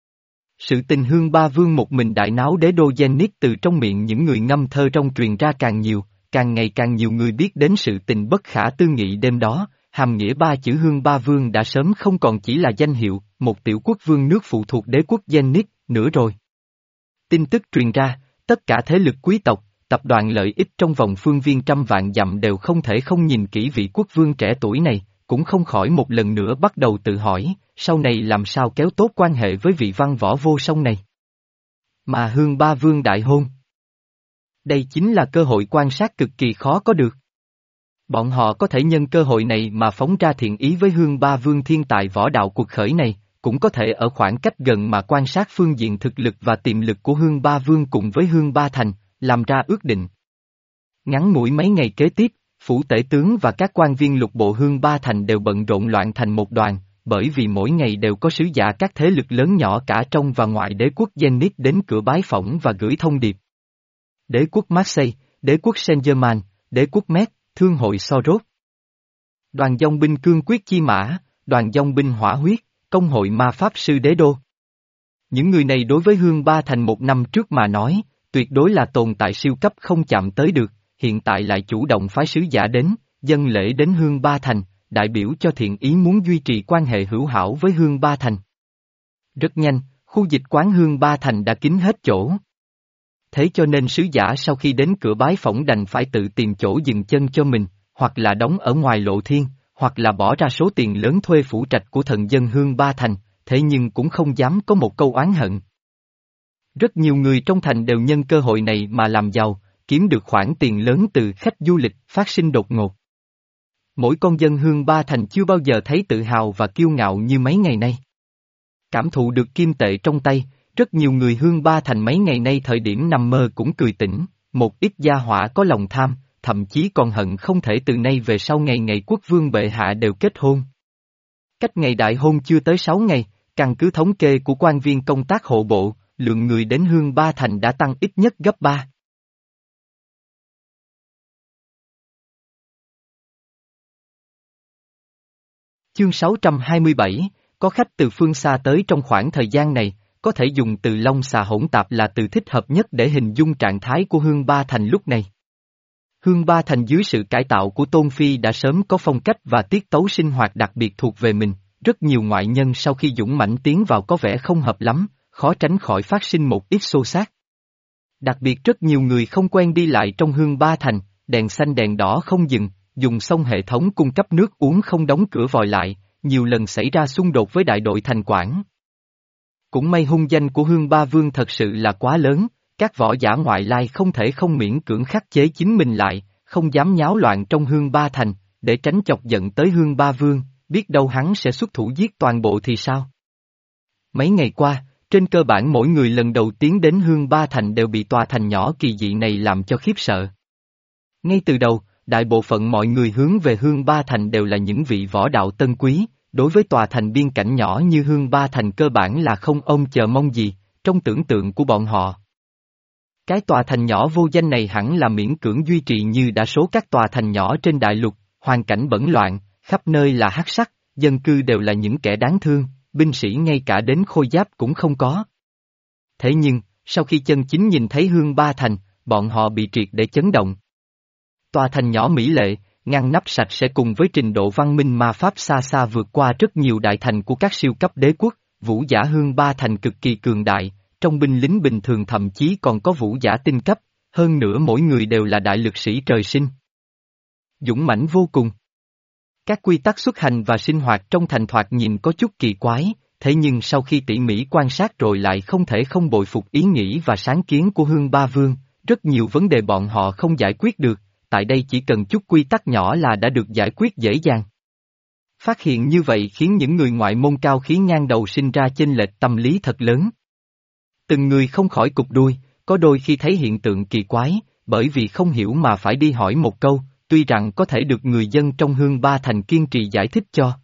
Sự tình Hương Ba Vương một mình đại náo đế đô Zenith từ trong miệng những người ngâm thơ trong truyền ra càng nhiều, càng ngày càng nhiều người biết đến sự tình bất khả tư nghị đêm đó, hàm nghĩa ba chữ Hương Ba Vương đã sớm không còn chỉ là danh hiệu, một tiểu quốc vương nước phụ thuộc đế quốc Zenith nữa rồi. Tin tức truyền ra, tất cả thế lực quý tộc, tập đoàn lợi ích trong vòng phương viên trăm vạn dặm đều không thể không nhìn kỹ vị quốc vương trẻ tuổi này, cũng không khỏi một lần nữa bắt đầu tự hỏi, sau này làm sao kéo tốt quan hệ với vị văn võ vô song này. Mà Hương Ba Vương đại hôn. Đây chính là cơ hội quan sát cực kỳ khó có được. Bọn họ có thể nhân cơ hội này mà phóng ra thiện ý với Hương Ba Vương thiên tài võ đạo cuộc khởi này, cũng có thể ở khoảng cách gần mà quan sát phương diện thực lực và tiềm lực của Hương Ba Vương cùng với Hương Ba Thành, làm ra ước định. Ngắn ngủi mấy ngày kế tiếp, phủ tể tướng và các quan viên lục bộ Hương Ba Thành đều bận rộn loạn thành một đoàn, bởi vì mỗi ngày đều có sứ giả các thế lực lớn nhỏ cả trong và ngoài đế quốc Zenith đến cửa bái phỏng và gửi thông điệp. Đế quốc Marseille, đế quốc Saint-Germain, đế quốc Metz, thương hội Soros. Đoàn dòng binh cương quyết chi mã, đoàn dòng binh hỏa huyết, công hội ma pháp sư đế đô. Những người này đối với Hương Ba Thành một năm trước mà nói, tuyệt đối là tồn tại siêu cấp không chạm tới được, hiện tại lại chủ động phái sứ giả đến, dâng lễ đến Hương Ba Thành, đại biểu cho thiện ý muốn duy trì quan hệ hữu hảo với Hương Ba Thành. Rất nhanh, khu dịch quán Hương Ba Thành đã kín hết chỗ. Thế cho nên sứ giả sau khi đến cửa bái phỏng đành phải tự tìm chỗ dừng chân cho mình, hoặc là đóng ở ngoài lộ thiên, hoặc là bỏ ra số tiền lớn thuê phủ trạch của thần dân Hương Ba Thành, thế nhưng cũng không dám có một câu oán hận. Rất nhiều người trong thành đều nhân cơ hội này mà làm giàu, kiếm được khoản tiền lớn từ khách du lịch phát sinh đột ngột. Mỗi con dân Hương Ba Thành chưa bao giờ thấy tự hào và kiêu ngạo như mấy ngày nay. Cảm thụ được kim tệ trong tay, rất nhiều người Hương Ba Thành mấy ngày nay thời điểm nằm mơ cũng cười tỉnh, một ít gia hỏa có lòng tham, thậm chí còn hận không thể từ nay về sau ngày ngày quốc vương bệ hạ đều kết hôn. Cách ngày đại hôn chưa tới sáu ngày, căn cứ thống kê của quan viên công tác hộ bộ, lượng người đến Hương Ba Thành đã tăng ít nhất gấp ba. Chương sáu trăm hai mươi bảy, có khách từ phương xa tới trong khoảng thời gian này, có thể dùng từ long xà hỗn tạp là từ thích hợp nhất để hình dung trạng thái của Hương Ba Thành lúc này. Hương Ba Thành dưới sự cải tạo của Tôn Phi đã sớm có phong cách và tiết tấu sinh hoạt đặc biệt thuộc về mình, rất nhiều ngoại nhân sau khi dũng mãnh tiến vào có vẻ không hợp lắm, khó tránh khỏi phát sinh một ít xô xát. Đặc biệt rất nhiều người không quen đi lại trong Hương Ba Thành, đèn xanh đèn đỏ không dừng, dùng xong hệ thống cung cấp nước uống không đóng cửa vòi lại, nhiều lần xảy ra xung đột với đại đội thành quản. Cũng may hung danh của Hương Ba Vương thật sự là quá lớn, các võ giả ngoại lai không thể không miễn cưỡng khắc chế chính mình lại, không dám nháo loạn trong Hương Ba Thành, để tránh chọc giận tới Hương Ba Vương, biết đâu hắn sẽ xuất thủ giết toàn bộ thì sao. Mấy ngày qua, trên cơ bản mỗi người lần đầu tiến đến Hương Ba Thành đều bị tòa thành nhỏ kỳ dị này làm cho khiếp sợ. Ngay từ đầu, đại bộ phận mọi người hướng về Hương Ba Thành đều là những vị võ đạo tân quý, đối với tòa thành biên cảnh nhỏ như Hương Ba Thành cơ bản là không ôm chờ mong gì, trong tưởng tượng của bọn họ. Cái tòa thành nhỏ vô danh này hẳn là miễn cưỡng duy trì như đa số các tòa thành nhỏ trên đại lục, hoàn cảnh bẩn loạn, khắp nơi là hắc sắc, dân cư đều là những kẻ đáng thương, binh sĩ ngay cả đến khôi giáp cũng không có. Thế nhưng, sau khi chân chính nhìn thấy Hương Ba Thành, bọn họ bị triệt để chấn động. Tòa thành nhỏ mỹ lệ, ngăn nắp sạch sẽ cùng với trình độ văn minh ma pháp xa xa vượt qua rất nhiều đại thành của các siêu cấp đế quốc, vũ giả Hương Ba Thành cực kỳ cường đại, trong binh lính bình thường thậm chí còn có vũ giả tinh cấp, hơn nữa mỗi người đều là đại lực sĩ trời sinh. Dũng mãnh vô cùng. Các quy tắc xuất hành và sinh hoạt trong thành thoạt nhìn có chút kỳ quái, thế nhưng sau khi tỉ mỉ quan sát rồi lại không thể không bội phục ý nghĩ và sáng kiến của Hương Ba Vương, rất nhiều vấn đề bọn họ không giải quyết được, tại đây chỉ cần chút quy tắc nhỏ là đã được giải quyết dễ dàng. Phát hiện như vậy khiến những người ngoại môn cao khí ngang đầu sinh ra chênh lệch tâm lý thật lớn. Từng người không khỏi cụp đuôi, có đôi khi thấy hiện tượng kỳ quái, bởi vì không hiểu mà phải đi hỏi một câu, tuy rằng có thể được người dân trong Hương Ba Thành kiên trì giải thích cho.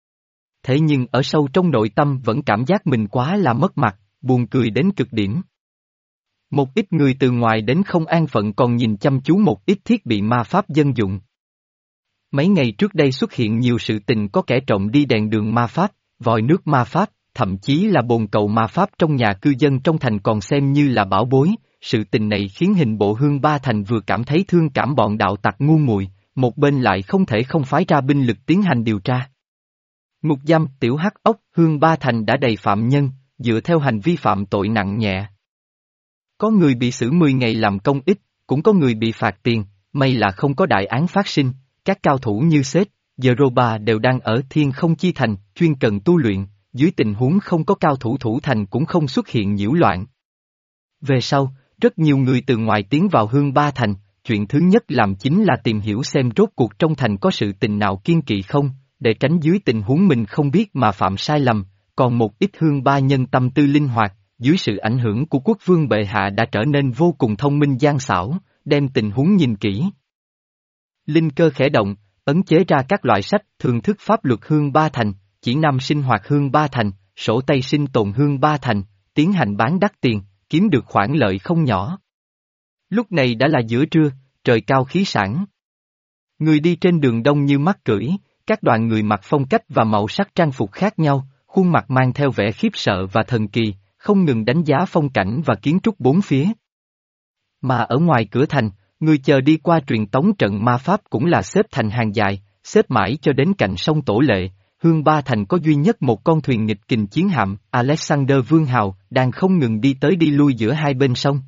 Thế nhưng ở sâu trong nội tâm vẫn cảm giác mình quá là mất mặt, buồn cười đến cực điểm. Một ít người từ ngoài đến không an phận còn nhìn chăm chú một ít thiết bị ma pháp dân dụng. Mấy ngày trước đây xuất hiện nhiều sự tình có kẻ trộm đi đèn đường ma pháp, vòi nước ma pháp, thậm chí là bồn cầu ma pháp trong nhà cư dân trong thành còn xem như là bảo bối. Sự tình này khiến hình bộ Hương Ba Thành vừa cảm thấy thương cảm bọn đạo tặc ngu muội, một bên lại không thể không phái ra binh lực tiến hành điều tra. Ngục giam tiểu hắc ốc Hương Ba Thành đã đầy phạm nhân, dựa theo hành vi phạm tội nặng nhẹ. Có người bị xử mười ngày làm công ích, cũng có người bị phạt tiền, may là không có đại án phát sinh, các cao thủ như Seth, Zeroba đều đang ở Thiên Không Chi Thành, chuyên cần tu luyện, dưới tình huống không có cao thủ thủ thành cũng không xuất hiện nhiễu loạn. Về sau, rất nhiều người từ ngoài tiến vào Hương Ba Thành, chuyện thứ nhất làm chính là tìm hiểu xem rốt cuộc trong thành có sự tình nào kiên kỵ không, để tránh dưới tình huống mình không biết mà phạm sai lầm, còn một ít Hương Ba nhân tâm tư linh hoạt, dưới sự ảnh hưởng của quốc vương bệ hạ đã trở nên vô cùng thông minh gian xảo, đem tình huống nhìn kỹ. Linh cơ khẽ động, ấn chế ra các loại sách thường thức pháp luật Hương Ba Thành, chỉ năm sinh hoạt Hương Ba Thành, sổ tay sinh tồn Hương Ba Thành, tiến hành bán đắt tiền, kiếm được khoản lợi không nhỏ. Lúc này đã là giữa trưa, trời cao khí sảng. Người đi trên đường đông như mắc cưỡi, các đoàn người mặc phong cách và màu sắc trang phục khác nhau, khuôn mặt mang theo vẻ khiếp sợ và thần kỳ, không ngừng đánh giá phong cảnh và kiến trúc bốn phía. Mà ở ngoài cửa thành, người chờ đi qua truyền tống trận ma pháp cũng là xếp thành hàng dài, xếp mãi cho đến cạnh sông Tổ Lệ. Hương Ba Thành có duy nhất một con thuyền nghịch kình chiến hạm, Alexander Vương Hào, đang không ngừng đi tới đi lui giữa hai bên sông.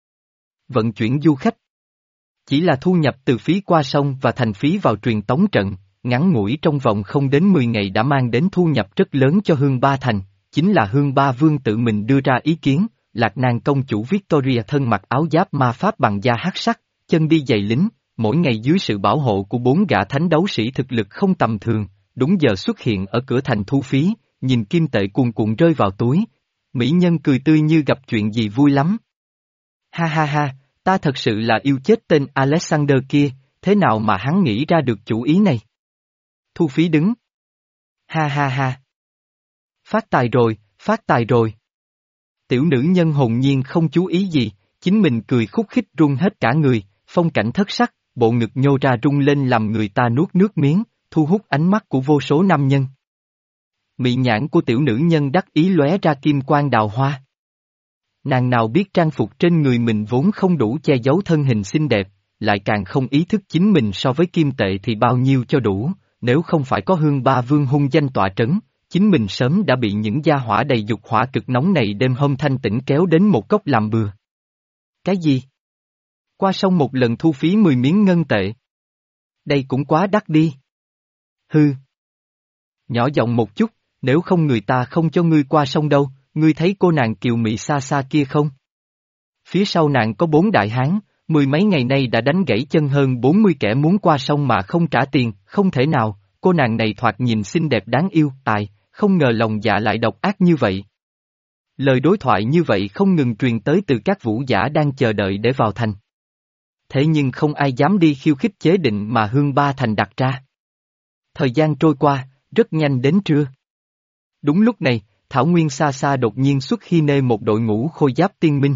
Vận chuyển du khách. Chỉ là thu nhập từ phí qua sông và thành phí vào truyền tống trận, ngắn ngủi trong vòng không đến mười ngày đã mang đến thu nhập rất lớn cho Hương Ba Thành, chính là Hương Ba Vương tự mình đưa ra ý kiến, Lạc Nàng công chủ Victoria thân mặc áo giáp ma pháp bằng da hắc sắc, chân đi giày lính, mỗi ngày dưới sự bảo hộ của bốn gã thánh đấu sĩ thực lực không tầm thường. Đúng giờ xuất hiện ở cửa thành thu phí, nhìn kim tệ cuồn cuộn rơi vào túi. Mỹ nhân cười tươi như gặp chuyện gì vui lắm. Ha ha ha, ta thật sự là yêu chết tên Alexander kia, thế nào mà hắn nghĩ ra được chủ ý này? Thu phí đứng. Ha ha ha. Phát tài rồi, phát tài rồi. Tiểu nữ nhân hồn nhiên không chú ý gì, chính mình cười khúc khích run hết cả người, phong cảnh thất sắc, bộ ngực nhô ra rung lên làm người ta nuốt nước miếng, thu hút ánh mắt của vô số nam nhân. Mị nhãn của tiểu nữ nhân đắc ý lóe ra kim quang đào hoa. Nàng nào biết trang phục trên người mình vốn không đủ che giấu thân hình xinh đẹp, lại càng không ý thức chính mình so với kim tệ thì bao nhiêu cho đủ, nếu không phải có Hương Ba Vương hung danh tọa trấn, chính mình sớm đã bị những gia hỏa đầy dục hỏa cực nóng này đêm hôm thanh tĩnh kéo đến một cốc làm bừa. Cái gì? Qua sông một lần thu phí mười miếng ngân tệ. Đây cũng quá đắt đi. Hư. Nhỏ giọng một chút, nếu không người ta không cho ngươi qua sông đâu, ngươi thấy cô nàng kiều mị xa xa kia không? Phía sau nàng có bốn đại hán, mười mấy ngày nay đã đánh gãy chân hơn bốn mươi kẻ muốn qua sông mà không trả tiền, không thể nào, cô nàng này thoạt nhìn xinh đẹp đáng yêu, tài, không ngờ lòng dạ lại độc ác như vậy. Lời đối thoại như vậy không ngừng truyền tới từ các vũ giả đang chờ đợi để vào thành. Thế nhưng không ai dám đi khiêu khích chế định mà Hương Ba Thành đặt ra. Thời gian trôi qua, rất nhanh đến trưa. Đúng lúc này, Thảo Nguyên xa xa đột nhiên xuất hiện nê một đội ngũ khôi giáp tiên minh.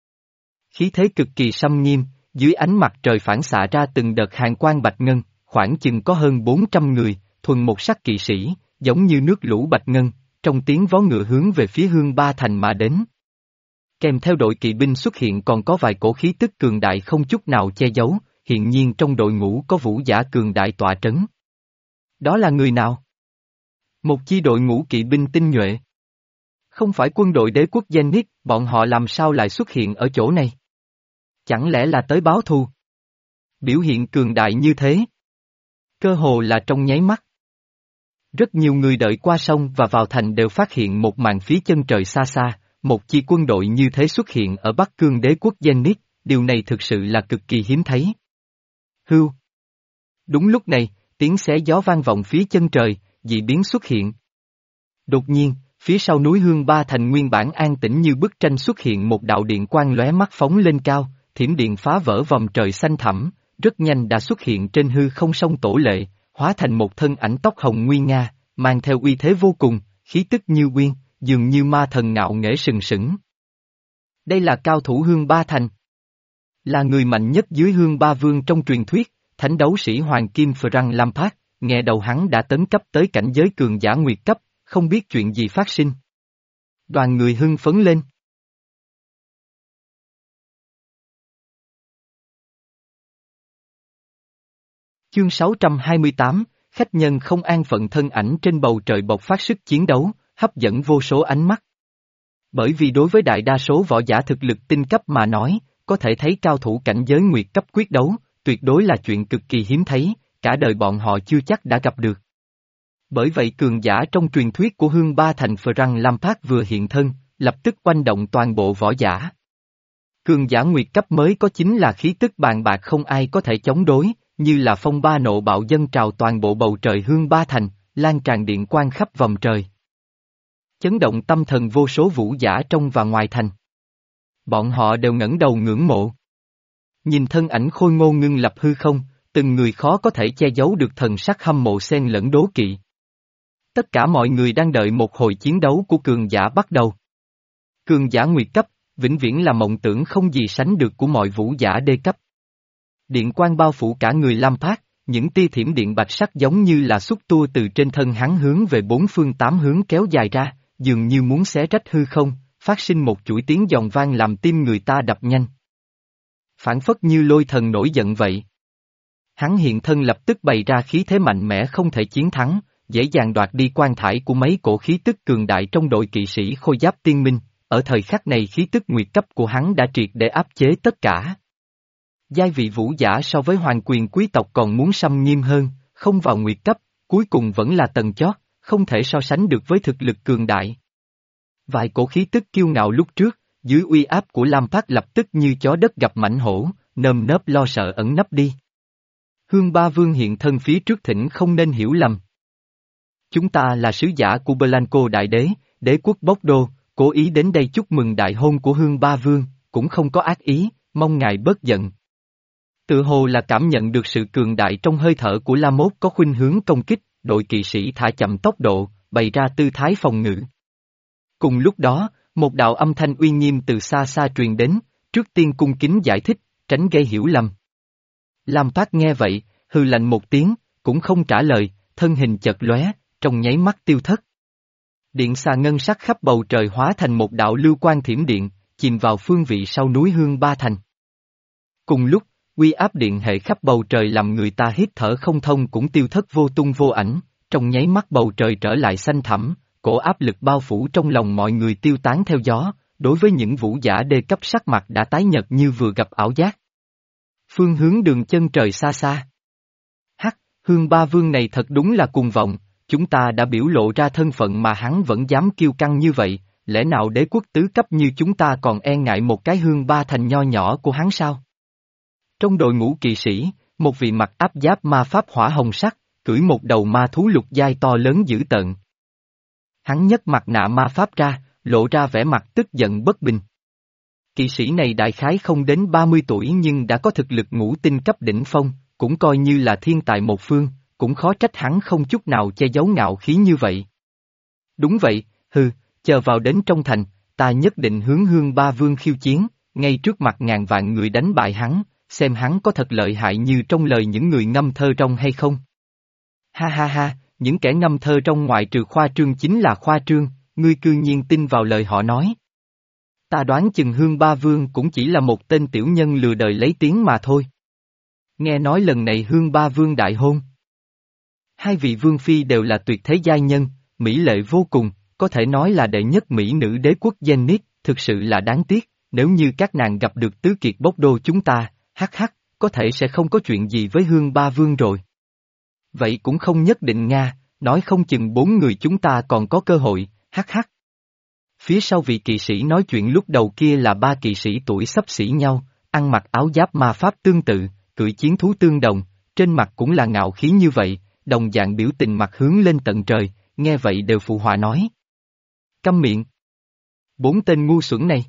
Khí thế cực kỳ xâm nghiêm, dưới ánh mặt trời phản xạ ra từng đợt hàn quang bạch ngân, khoảng chừng có hơn bốn trăm người, thuần một sắc kỵ sĩ, giống như nước lũ bạch ngân, trong tiếng vó ngựa hướng về phía Hương Ba Thành mà đến. Kèm theo đội kỵ binh xuất hiện còn có vài cổ khí tức cường đại không chút nào che giấu, hiện nhiên trong đội ngũ có vũ giả cường đại tọa trấn. Đó là người nào? Một chi đội ngũ kỵ binh tinh nhuệ. Không phải quân đội đế quốc Zenith, bọn họ làm sao lại xuất hiện ở chỗ này? Chẳng lẽ là tới báo thù? Biểu hiện cường đại như thế. Cơ hồ là trong nháy mắt. Rất nhiều người đợi qua sông và vào thành đều phát hiện một màn phía chân trời xa xa, một chi quân đội như thế xuất hiện ở Bắc Cương đế quốc Zenith, điều này thực sự là cực kỳ hiếm thấy. Hưu. Đúng lúc này, tiếng xé gió vang vọng phía chân trời, dị biến xuất hiện. Đột nhiên, phía sau núi Hương Ba Thành nguyên bản an tĩnh như bức tranh xuất hiện một đạo điện quang lóe mắt phóng lên cao, thiểm điện phá vỡ vòng trời xanh thẳm, rất nhanh đã xuất hiện trên hư không sông Tổ Lệ, hóa thành một thân ảnh tóc hồng nguy nga, mang theo uy thế vô cùng, khí tức như uyên, dường như ma thần ngạo nghễ sừng sững. Đây là cao thủ Hương Ba Thành. Là người mạnh nhất dưới Hương Ba Vương trong truyền thuyết, thánh đấu sĩ Hoàng Kim Frank Lampard, nghe đầu hắn đã tấn cấp tới cảnh giới cường giả nguyệt cấp, không biết chuyện gì phát sinh. Đoàn người hưng phấn lên. Chương sáu trăm hai mươi tám, khách nhân không an phận thân ảnh trên bầu trời bộc phát sức chiến đấu, hấp dẫn vô số ánh mắt. Bởi vì đối với đại đa số võ giả thực lực tinh cấp mà nói, có thể thấy cao thủ cảnh giới nguyệt cấp quyết đấu, tuyệt đối là chuyện cực kỳ hiếm thấy, cả đời bọn họ chưa chắc đã gặp được. Bởi vậy cường giả trong truyền thuyết của Hương Ba Thành Frank Lampard vừa hiện thân, lập tức oanh động toàn bộ võ giả. Cường giả nguyệt cấp mới có chính là khí tức bàn bạc không ai có thể chống đối, như là phong ba nộ bạo dâng trào toàn bộ bầu trời Hương Ba Thành, lan tràn điện quang khắp vòng trời. Chấn động tâm thần vô số vũ giả trong và ngoài thành. Bọn họ đều ngẩng đầu ngưỡng mộ. Nhìn thân ảnh khôi ngô ngưng lập hư không, từng người khó có thể che giấu được thần sắc hâm mộ xen lẫn đố kỵ. Tất cả mọi người đang đợi một hồi chiến đấu của cường giả bắt đầu. Cường giả nguyệt cấp, vĩnh viễn là mộng tưởng không gì sánh được của mọi vũ giả đê cấp. Điện quang bao phủ cả người Lampard, những tia thiểm điện bạch sắc giống như là xúc tua từ trên thân hắn hướng về bốn phương tám hướng kéo dài ra, dường như muốn xé rách hư không, phát sinh một chuỗi tiếng giòn vang làm tim người ta đập nhanh. Phản phất như lôi thần nổi giận vậy. Hắn hiện thân lập tức bày ra khí thế mạnh mẽ không thể chiến thắng, dễ dàng đoạt đi quan thải của mấy cổ khí tức cường đại trong đội kỵ sĩ khôi giáp tiên minh, ở thời khắc này khí tức nguyệt cấp của hắn đã triệt để áp chế tất cả. Giai vị vũ giả so với hoàng quyền quý tộc còn muốn xâm nghiêm hơn, không vào nguyệt cấp, cuối cùng vẫn là tầng chót, không thể so sánh được với thực lực cường đại. Vài cổ khí tức kiêu ngạo lúc trước, dưới uy áp của Lampard lập tức như chó đất gặp mãnh hổ, nơm nớp lo sợ ẩn nấp đi. Hương Ba Vương hiện thân phía trước thỉnh không nên hiểu lầm. Chúng ta là sứ giả của Blanco Đại Đế, đế quốc Bốc Đô, cố ý đến đây chúc mừng đại hôn của Hương Ba Vương, cũng không có ác ý, mong ngài bớt giận. Tự hồ là cảm nhận được sự cường đại trong hơi thở của La Mốt có khuynh hướng công kích, đội kỵ sĩ thả chậm tốc độ, bày ra tư thái phòng ngự. Cùng lúc đó, một đạo âm thanh uy nghiêm từ xa xa truyền đến, trước tiên cung kính giải thích, tránh gây hiểu lầm. Lampard nghe vậy, hừ lạnh một tiếng, cũng không trả lời, thân hình chợt lóe, trong nháy mắt tiêu thất. Điện xà ngân sắc khắp bầu trời hóa thành một đạo lưu quang thiểm điện, chìm vào phương vị sau núi Hương Ba Thành. Cùng lúc, uy áp điện hệ khắp bầu trời làm người ta hít thở không thông cũng tiêu thất vô tung vô ảnh, trong nháy mắt bầu trời trở lại xanh thẳm, cổ áp lực bao phủ trong lòng mọi người tiêu tán theo gió, đối với những vũ giả đê cấp sắc mặt đã tái nhợt như vừa gặp ảo giác. Phương hướng đường chân trời xa xa. Hắc, Hương Ba Vương này thật đúng là cuồng vọng, chúng ta đã biểu lộ ra thân phận mà hắn vẫn dám kiêu căng như vậy, lẽ nào đế quốc tứ cấp như chúng ta còn e ngại một cái Hương Ba Thành nho nhỏ của hắn sao? Trong đội ngũ kỵ sĩ, một vị mặc áp giáp ma pháp hỏa hồng sắc, cưỡi một đầu ma thú lục giai to lớn dữ tợn. Hắn nhấc mặt nạ ma pháp ra, lộ ra vẻ mặt tức giận bất bình. Kỵ sĩ này đại khái không đến ba mươi tuổi nhưng đã có thực lực ngũ tinh cấp đỉnh phong, cũng coi như là thiên tài một phương, cũng khó trách hắn không chút nào che giấu ngạo khí như vậy. Đúng vậy, hừ, chờ vào đến trong thành, ta nhất định hướng Hương Ba Vương khiêu chiến, ngay trước mặt ngàn vạn người đánh bại hắn, xem hắn có thật lợi hại như trong lời những người ngâm thơ trong hay không. Ha ha ha, những kẻ ngâm thơ trong ngoại trừ khoa trương chính là khoa trương, ngươi cư nhiên tin vào lời họ nói. Ta đoán chừng Hương Ba Vương cũng chỉ là một tên tiểu nhân lừa đời lấy tiếng mà thôi. Nghe nói lần này Hương Ba Vương đại hôn. Hai vị vương phi đều là tuyệt thế giai nhân, mỹ lệ vô cùng, có thể nói là đệ nhất mỹ nữ đế quốc Zenith, thực sự là đáng tiếc, nếu như các nàng gặp được tứ kiệt Bốc Đô chúng ta, hắc hắc, có thể sẽ không có chuyện gì với Hương Ba Vương rồi. Vậy cũng không nhất định Nga, nói không chừng bốn người chúng ta còn có cơ hội, hắc hắc. Phía sau vị kỵ sĩ nói chuyện lúc đầu kia là ba kỵ sĩ tuổi xấp xỉ nhau, ăn mặc áo giáp ma pháp tương tự, cưỡi chiến thú tương đồng, trên mặt cũng là ngạo khí như vậy, đồng dạng biểu tình mặt hướng lên tận trời, nghe vậy đều phụ họa nói. Câm miệng! Bốn tên ngu xuẩn này!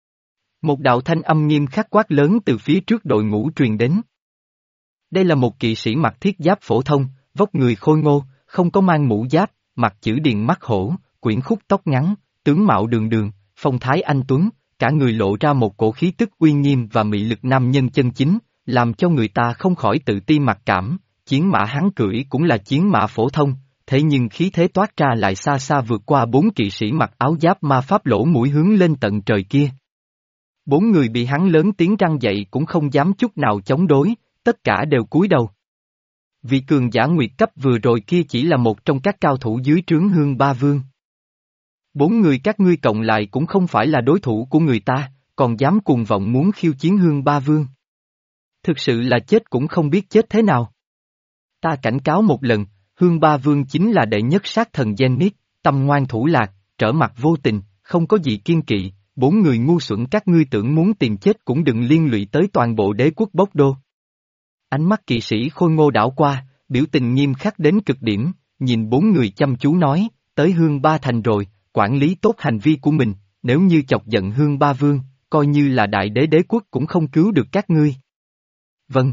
Một đạo thanh âm nghiêm khắc quát lớn từ phía trước đội ngũ truyền đến. Đây là một kỵ sĩ mặc thiết giáp phổ thông, vóc người khôi ngô, không có mang mũ giáp, mặt chữ điền mắt hổ, quyển khúc tóc ngắn, tướng mạo đường đường, phong thái anh tuấn, cả người lộ ra một cổ khí tức uy nghiêm và mị lực nam nhân chân chính, làm cho người ta không khỏi tự ti mặc cảm, chiến mã hắn cưỡi cũng là chiến mã phổ thông, thế nhưng khí thế toát ra lại xa xa vượt qua bốn kỵ sĩ mặc áo giáp ma pháp lỗ mũi hướng lên tận trời kia. Bốn người bị hắn lớn tiếng răn dậy cũng không dám chút nào chống đối, tất cả đều cúi đầu. Vị cường giả nguyệt cấp vừa rồi kia chỉ là một trong các cao thủ dưới trướng Hương Ba Vương. Bốn người các ngươi cộng lại cũng không phải là đối thủ của người ta, còn dám cuồng vọng muốn khiêu chiến Hương Ba Vương. Thực sự là chết cũng không biết chết thế nào. Ta cảnh cáo một lần, Hương Ba Vương chính là đệ nhất sát thần Zenith, tâm ngoan thủ lạc, trở mặt vô tình, không có gì kiên kỵ, bốn người ngu xuẩn các ngươi tưởng muốn tìm chết cũng đừng liên lụy tới toàn bộ đế quốc Bốc Đô. Ánh mắt kỵ sĩ khôi ngô đảo qua, biểu tình nghiêm khắc đến cực điểm, nhìn bốn người chăm chú nói, tới Hương Ba Thành rồi, quản lý tốt hành vi của mình, nếu như chọc giận Hương Ba Vương, coi như là đại đế đế quốc cũng không cứu được các ngươi. Vâng.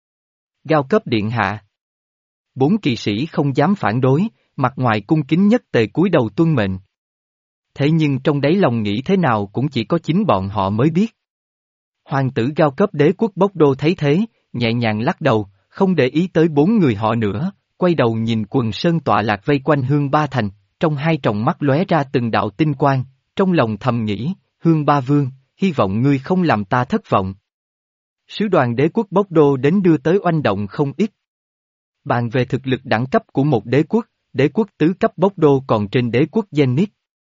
Cao cấp điện hạ. Bốn kỵ sĩ không dám phản đối, mặt ngoài cung kính nhất tề cúi đầu tuân mệnh. Thế nhưng trong đáy lòng nghĩ thế nào cũng chỉ có chính bọn họ mới biết. Hoàng tử cao cấp đế quốc Bốc Đô thấy thế, nhẹ nhàng lắc đầu, không để ý tới bốn người họ nữa, quay đầu nhìn quần sơn tọa lạc vây quanh Hương Ba Thành, trong hai tròng mắt lóe ra từng đạo tinh quang, trong lòng thầm nghĩ, Hương Ba Vương, hy vọng ngươi không làm ta thất vọng. Sứ đoàn đế quốc Bốc Đô đến đưa tới oanh động không ít. Bàn về thực lực đẳng cấp của một đế quốc, đế quốc tứ cấp Bốc Đô còn trên đế quốc Zenith.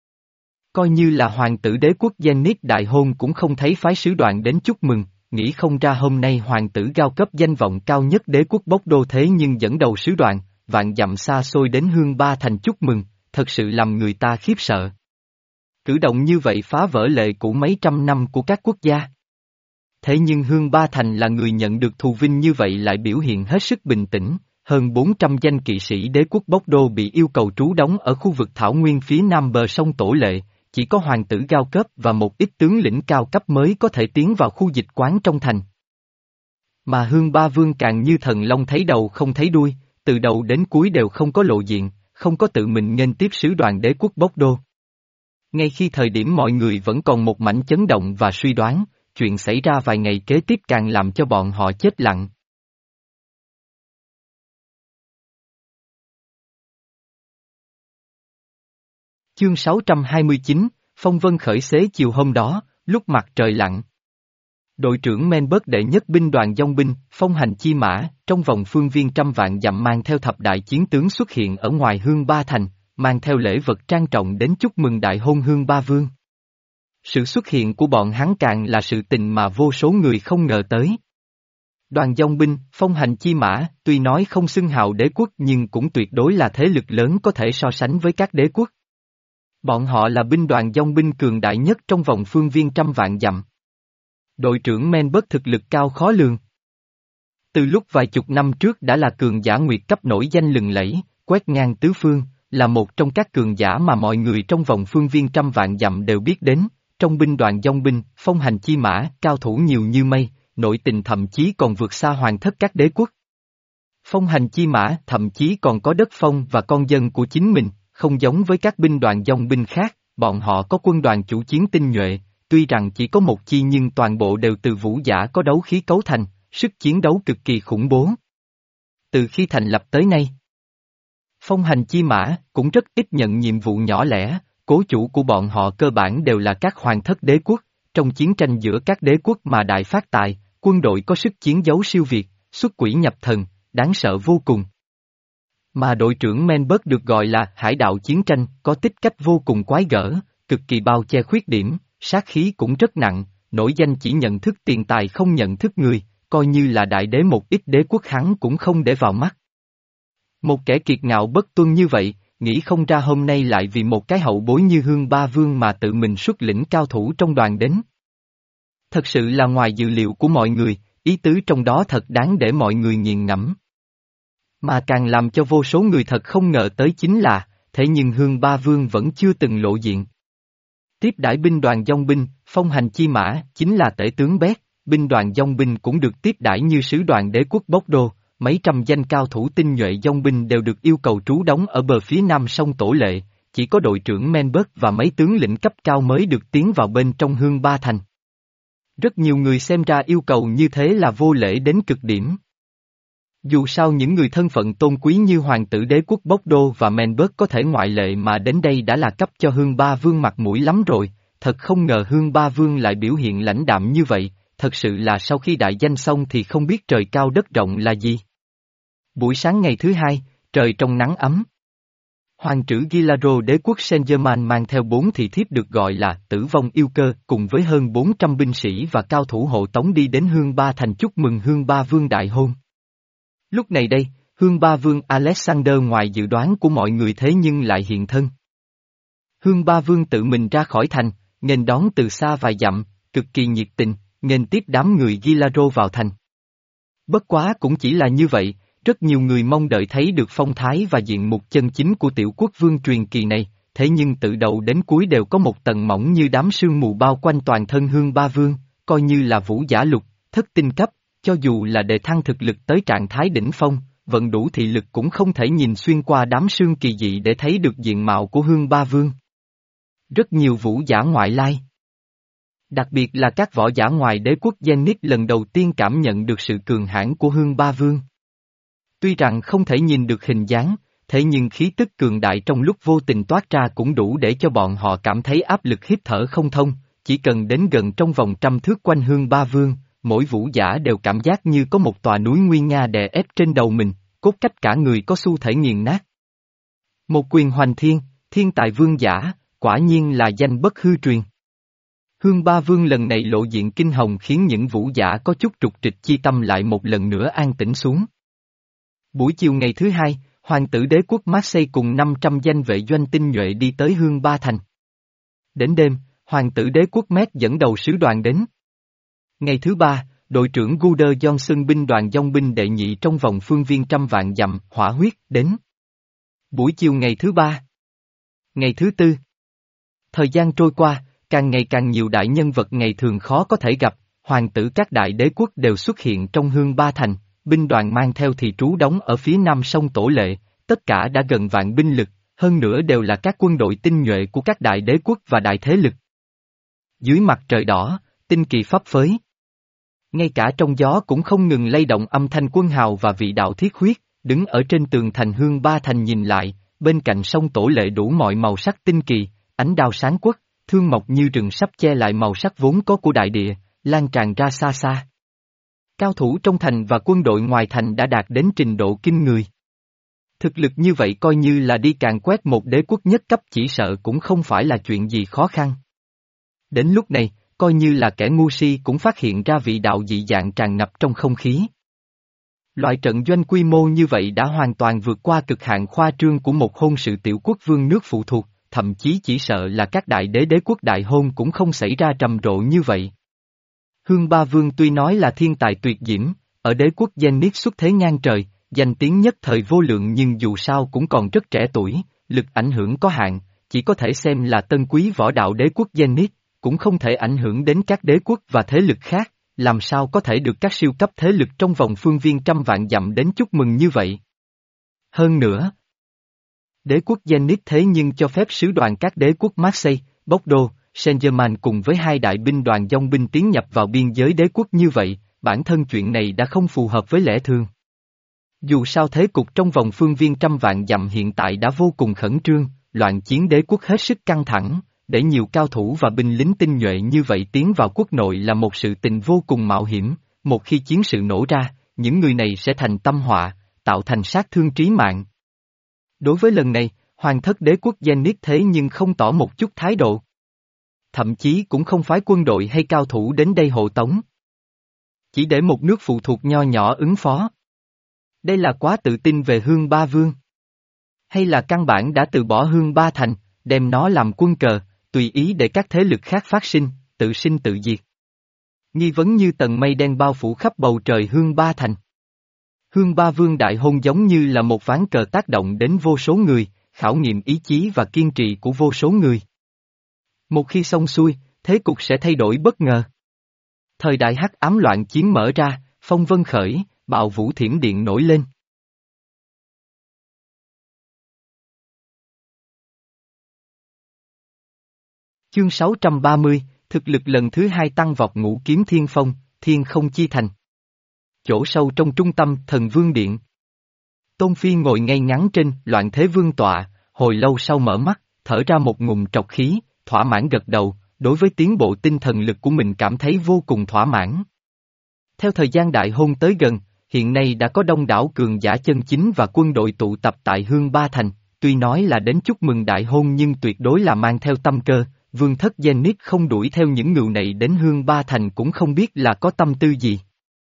Coi như là hoàng tử đế quốc Zenith đại hôn cũng không thấy phái sứ đoàn đến chúc mừng, nghĩ không ra hôm nay hoàng tử cao cấp danh vọng cao nhất đế quốc Bốc Đô thế nhưng dẫn đầu sứ đoàn, vạn dặm xa xôi đến Hương Ba Thành chúc mừng, thật sự làm người ta khiếp sợ. Cử động như vậy phá vỡ lệ cũ mấy trăm năm của các quốc gia. Thế nhưng Hương Ba Thành là người nhận được thù vinh như vậy lại biểu hiện hết sức bình tĩnh, hơn bốn trăm danh kỵ sĩ đế quốc Bốc Đô bị yêu cầu trú đóng ở khu vực thảo nguyên phía nam bờ sông Tổ Lệ, chỉ có hoàng tử cao cấp và một ít tướng lĩnh cao cấp mới có thể tiến vào khu dịch quán trong thành. Mà Hương Ba Vương càng như thần long thấy đầu không thấy đuôi, từ đầu đến cuối đều không có lộ diện, không có tự mình nghênh tiếp sứ đoàn đế quốc Bốc Đô. Ngay khi thời điểm mọi người vẫn còn một mảnh chấn động và suy đoán, chuyện xảy ra vài ngày kế tiếp càng làm cho bọn họ chết lặng. Chương sáu trăm hai mươi chín, Phong vân khởi xế chiều hôm đó, lúc mặt trời lặn. Đội trưởng Menberg đệ nhất binh đoàn dòng binh, phong hành chi mã, trong vòng phương viên trăm vạn dặm mang theo thập đại chiến tướng xuất hiện ở ngoài Hương Ba Thành, mang theo lễ vật trang trọng đến chúc mừng đại hôn Hương Ba Vương. Sự xuất hiện của bọn hắn càng là sự tình mà vô số người không ngờ tới. Đoàn dòng binh, phong hành chi mã, tuy nói không xưng hào đế quốc nhưng cũng tuyệt đối là thế lực lớn có thể so sánh với các đế quốc. Bọn họ là binh đoàn dòng binh cường đại nhất trong vòng phương viên trăm vạn dặm. Đội trưởng Menberg thực lực cao khó lường. Từ lúc vài chục năm trước đã là cường giả nguyệt cấp nổi danh lừng lẫy, quét ngang tứ phương, là một trong các cường giả mà mọi người trong vòng phương viên trăm vạn dặm đều biết đến, trong binh đoàn dòng binh, phong hành chi mã, cao thủ nhiều như mây, nội tình thậm chí còn vượt xa hoàng thất các đế quốc. Phong hành chi mã thậm chí còn có đất phong và con dân của chính mình, không giống với các binh đoàn dòng binh khác, bọn họ có quân đoàn chủ chiến tinh nhuệ, tuy rằng chỉ có một chi nhưng toàn bộ đều từ vũ giả có đấu khí cấu thành, sức chiến đấu cực kỳ khủng bố. Từ khi thành lập tới nay, phong hành chi mã cũng rất ít nhận nhiệm vụ nhỏ lẻ, cố chủ của bọn họ cơ bản đều là các hoàng thất đế quốc, trong chiến tranh giữa các đế quốc mà đại phát tài, quân đội có sức chiến đấu siêu việt, xuất quỷ nhập thần, đáng sợ vô cùng. Mà đội trưởng Menberg được gọi là hải đạo chiến tranh, có tích cách vô cùng quái gở, cực kỳ bao che khuyết điểm, sát khí cũng rất nặng, nổi danh chỉ nhận thức tiền tài không nhận thức người, coi như là đại đế một ít đế quốc hắn cũng không để vào mắt. Một kẻ kiệt ngạo bất tuân như vậy, nghĩ không ra hôm nay lại vì một cái hậu bối như Hương Ba Vương mà tự mình xuất lĩnh cao thủ trong đoàn đến. Thật sự là ngoài dự liệu của mọi người, ý tứ trong đó thật đáng để mọi người nghiền ngẫm. Mà càng làm cho vô số người thật không ngờ tới chính là, thế nhưng Hương Ba Vương vẫn chưa từng lộ diện. Tiếp đãi binh đoàn dòng binh, phong hành chi mã, chính là tể tướng Bét, binh đoàn dòng binh cũng được tiếp đãi như sứ đoàn đế quốc Bốc Đô, mấy trăm danh cao thủ tinh nhuệ dòng binh đều được yêu cầu trú đóng ở bờ phía nam sông Tổ Lệ, chỉ có đội trưởng Menberg và mấy tướng lĩnh cấp cao mới được tiến vào bên trong Hương Ba Thành. Rất nhiều người xem ra yêu cầu như thế là vô lễ đến cực điểm. Dù sao những người thân phận tôn quý như hoàng tử đế quốc Bốc Đô và Menberg có thể ngoại lệ mà đến đây đã là cấp cho Hương Ba Vương mặt mũi lắm rồi, thật không ngờ Hương Ba Vương lại biểu hiện lãnh đạm như vậy, thật sự là sau khi đại danh xong thì không biết trời cao đất rộng là gì. Buổi sáng ngày thứ hai, trời trong nắng ấm. Hoàng tử Gilaro đế quốc Saint-Germain mang theo bốn thị thiếp được gọi là tử vong yêu cơ cùng với hơn bốn trăm binh sĩ và cao thủ hộ tống đi đến Hương Ba Thành chúc mừng Hương Ba Vương đại hôn. Lúc này đây, Hương Ba Vương Alexander ngoài dự đoán của mọi người thế nhưng lại hiện thân. Hương Ba Vương tự mình ra khỏi thành, nghênh đón từ xa vài dặm, cực kỳ nhiệt tình, nghênh tiếp đám người Gilaro vào thành. Bất quá cũng chỉ là như vậy, rất nhiều người mong đợi thấy được phong thái và diện mục chân chính của tiểu quốc vương truyền kỳ này, thế nhưng từ đầu đến cuối đều có một tầng mỏng như đám sương mù bao quanh toàn thân Hương Ba Vương, coi như là vũ giả lục, thất tinh cấp, cho dù là để thăng thực lực tới trạng thái đỉnh phong, vận đủ thị lực cũng không thể nhìn xuyên qua đám sương kỳ dị để thấy được diện mạo của Hương Ba Vương. Rất nhiều vũ giả ngoại lai. Đặc biệt là các võ giả ngoài đế quốc Zenith lần đầu tiên cảm nhận được sự cường hãn của Hương Ba Vương. Tuy rằng không thể nhìn được hình dáng, thế nhưng khí tức cường đại trong lúc vô tình toát ra cũng đủ để cho bọn họ cảm thấy áp lực hít thở không thông, chỉ cần đến gần trong vòng trăm thước quanh Hương Ba Vương, mỗi vũ giả đều cảm giác như có một tòa núi nguy nga đè ép trên đầu mình, cốt cách cả người có xu thể nghiền nát. Một quyền hoành thiên, thiên tài vương giả, quả nhiên là danh bất hư truyền. Hương Ba Vương lần này lộ diện kinh hồng khiến những vũ giả có chút trục trịch chi tâm lại một lần nữa an tĩnh xuống. Buổi chiều ngày thứ hai, hoàng tử đế quốc Marseille cùng năm trăm danh vệ doanh tinh nhuệ đi tới Hương Ba Thành. Đến đêm, hoàng tử đế quốc Met dẫn đầu sứ đoàn đến. Ngày thứ ba, đội trưởng Guder Johnson binh đoàn dòng binh đệ nhị trong vòng phương viên trăm vạn dặm, hỏa huyết, đến. Buổi chiều ngày thứ ba. Ngày thứ tư. Thời gian trôi qua, càng ngày càng nhiều đại nhân vật ngày thường khó có thể gặp, hoàng tử các đại đế quốc đều xuất hiện trong Hương Ba Thành, binh đoàn mang theo thì trú đóng ở phía nam sông Tổ Lệ, tất cả đã gần vạn binh lực, hơn nữa đều là các quân đội tinh nhuệ của các đại đế quốc và đại thế lực. Dưới mặt trời đỏ, tinh kỳ phấp phới. Ngay cả trong gió cũng không ngừng lay động âm thanh quân hào và vị đạo thiết huyết, đứng ở trên tường thành Hương Ba Thành nhìn lại, bên cạnh sông Tổ Lệ đủ mọi màu sắc tinh kỳ, ánh đao sáng quất, thương mộc như rừng sắp che lại màu sắc vốn có của đại địa, lan tràn ra xa xa. Cao thủ trong thành và quân đội ngoài thành đã đạt đến trình độ kinh người. Thực lực như vậy coi như là đi càn quét một đế quốc nhất cấp chỉ sợ cũng không phải là chuyện gì khó khăn. Đến lúc này, coi như là kẻ ngu si cũng phát hiện ra vị đạo dị dạng tràn ngập trong không khí. Loại trận doanh quy mô như vậy đã hoàn toàn vượt qua cực hạn khoa trương của một hôn sự tiểu quốc vương nước phụ thuộc, thậm chí chỉ sợ là các đại đế đế quốc đại hôn cũng không xảy ra trầm rộ như vậy. Hương Ba Vương tuy nói là thiên tài tuyệt diễm, ở đế quốc Zenith xuất thế ngang trời, danh tiếng nhất thời vô lượng nhưng dù sao cũng còn rất trẻ tuổi, lực ảnh hưởng có hạn, chỉ có thể xem là tân quý võ đạo đế quốc Zenith, cũng không thể ảnh hưởng đến các đế quốc và thế lực khác, làm sao có thể được các siêu cấp thế lực trong vòng phương viên trăm vạn dặm đến chúc mừng như vậy. Hơn nữa, đế quốc Zenith thế nhưng cho phép sứ đoàn các đế quốc Marseille, Bordeaux, Saint-Germain cùng với hai đại binh đoàn dòng binh tiến nhập vào biên giới đế quốc như vậy, bản thân chuyện này đã không phù hợp với lẽ thường. Dù sao thế cục trong vòng phương viên trăm vạn dặm hiện tại đã vô cùng khẩn trương, loạn chiến đế quốc hết sức căng thẳng, để nhiều cao thủ và binh lính tinh nhuệ như vậy tiến vào quốc nội là một sự tình vô cùng mạo hiểm, một khi chiến sự nổ ra, những người này sẽ thành tâm họa, tạo thành sát thương trí mạng. Đối với lần này, hoàng thất đế quốc Zenith thế nhưng không tỏ một chút thái độ. Thậm chí cũng không phái quân đội hay cao thủ đến đây hộ tống. Chỉ để một nước phụ thuộc nho nhỏ ứng phó. Đây là quá tự tin về Hương Ba Vương. Hay là căn bản đã từ bỏ Hương Ba Thành, đem nó làm quân cờ, tùy ý để các thế lực khác phát sinh, tự sinh tự diệt. Nghi vấn như tầng mây đen bao phủ khắp bầu trời Hương Ba Thành. Hương Ba Vương đại hôn giống như là một ván cờ tác động đến vô số người, khảo nghiệm ý chí và kiên trì của vô số người. Một khi xong xuôi, thế cục sẽ thay đổi bất ngờ. Thời đại hắc ám loạn chiến mở ra, phong vân khởi, bạo vũ thiểm điện nổi lên. Chương sáu trăm ba mươi, thực lực lần thứ hai tăng vọt ngũ kiếm thiên phong, thiên không chi thành. Chỗ sâu trong trung tâm thần vương điện. Tôn Phi ngồi ngay ngắn trên loạn thế vương tọa, hồi lâu sau mở mắt, thở ra một ngụm trọc khí, thỏa mãn gật đầu, đối với tiến bộ tinh thần lực của mình cảm thấy vô cùng thỏa mãn. Theo thời gian đại hôn tới gần, hiện nay đã có đông đảo cường giả chân chính và quân đội tụ tập tại Hương Ba Thành, tuy nói là đến chúc mừng đại hôn nhưng tuyệt đối là mang theo tâm cơ, vương thất Zenith không đuổi theo những ngưu này đến Hương Ba Thành cũng không biết là có tâm tư gì.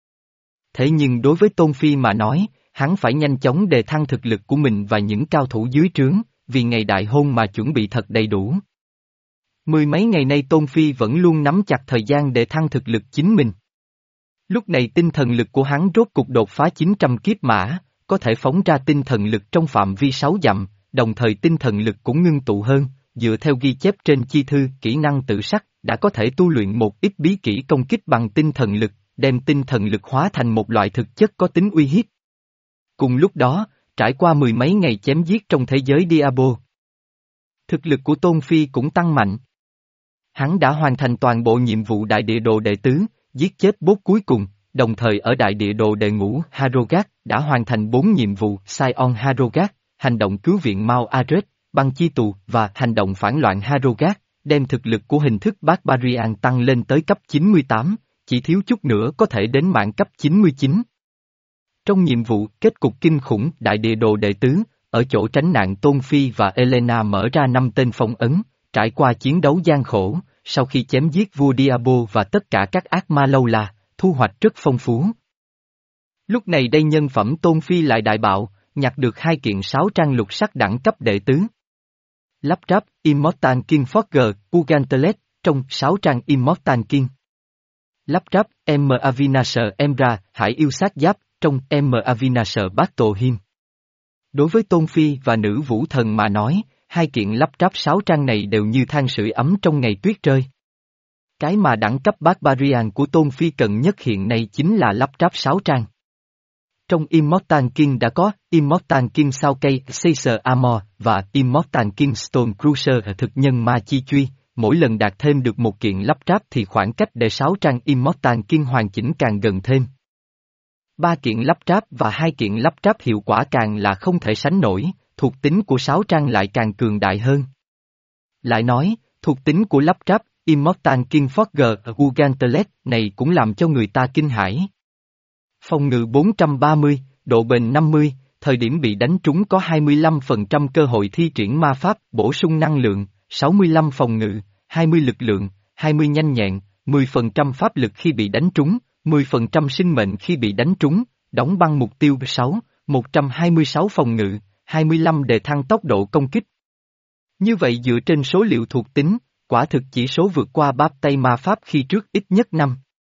Thế nhưng đối với Tôn Phi mà nói, hắn phải nhanh chóng đề thăng thực lực của mình và những cao thủ dưới trướng, vì ngày đại hôn mà chuẩn bị thật đầy đủ. Mười mấy ngày nay Tôn Phi vẫn luôn nắm chặt thời gian để thăng thực lực chính mình. Lúc này tinh thần lực của hắn rốt cục đột phá chín trăm kiếp mã, có thể phóng ra tinh thần lực trong phạm vi sáu dặm, đồng thời tinh thần lực cũng ngưng tụ hơn, dựa theo ghi chép trên chi thư kỹ năng tự sắc, đã có thể tu luyện một ít bí kỹ công kích bằng tinh thần lực, đem tinh thần lực hóa thành một loại thực chất có tính uy hiếp. Cùng lúc đó, trải qua mười mấy ngày chém giết trong thế giới Diablo, thực lực của Tôn Phi cũng tăng mạnh. Hắn đã hoàn thành toàn bộ nhiệm vụ đại địa đồ đệ tứ, giết chết boss cuối cùng, đồng thời ở đại địa đồ đệ ngũ Harogat đã hoàn thành bốn nhiệm vụ Scion Harogat, hành động cứu viện Mao Ares, băng chi tù và hành động phản loạn Harogat, đem thực lực của hình thức Barbarian tăng lên tới cấp chín mươi tám, chỉ thiếu chút nữa có thể đến mạng cấp chín mươi chín. Trong nhiệm vụ kết cục kinh khủng đại địa đồ đệ tứ, ở chỗ tránh nạn Tôn Phi và Elena mở ra năm tên phong ấn, trải qua chiến đấu gian khổ, sau khi chém giết vua Diablo và tất cả các ác ma lâu la, thu hoạch rất phong phú. Lúc này đây nhân phẩm Tôn Phi lại đại bạo, nhặt được hai kiện sáu trang lục sắc đẳng cấp đệ tứ. Lắp ráp Immortal King Forger, Ugantelet, trong sáu trang Immortal King. Lắp ráp M. Avinasher Emra, Hải yêu sát giáp, trong M. Avinasher Battle Hymn. Đối với Tôn Phi và nữ vũ thần mà nói, hai kiện lắp ráp sáu trang này đều như than sưởi ấm trong ngày tuyết rơi. Cái mà đẳng cấp Barbarian của Tôn Phi cần nhất hiện nay chính là lắp ráp sáu trang. Trong Immortal King đã có Immortal King sao cây Caesar Armor và Immortal King Stone Cruiser thực nhân ma chi truy, mỗi lần đạt thêm được một kiện lắp ráp thì khoảng cách để sáu trang Immortal King hoàn chỉnh càng gần thêm. Ba kiện lắp ráp và hai kiện lắp ráp hiệu quả càng là không thể sánh nổi, thuộc tính của sáu trang lại càng cường đại hơn. Lại nói, thuộc tính của lắp ráp Immortal King Forger Ugantelet này cũng làm cho người ta kinh hãi. Phòng ngự bốn trăm ba mươi, độ bền năm mươi, thời điểm bị đánh trúng có hai mươi lăm phần trăm cơ hội thi triển ma pháp, bổ sung năng lượng, sáu mươi lăm phòng ngự, hai mươi lực lượng, hai mươi nhanh nhẹn, mười phần trăm pháp lực khi bị đánh trúng, mười phần trăm sinh mệnh khi bị đánh trúng, đóng băng mục tiêu sáu, một trăm hai mươi sáu phòng ngự, hai mươi lăm đề thăng tốc độ công kích. Như vậy dựa trên số liệu thuộc tính, quả thực chỉ số vượt qua báp tay ma pháp khi trước ít nhất năm,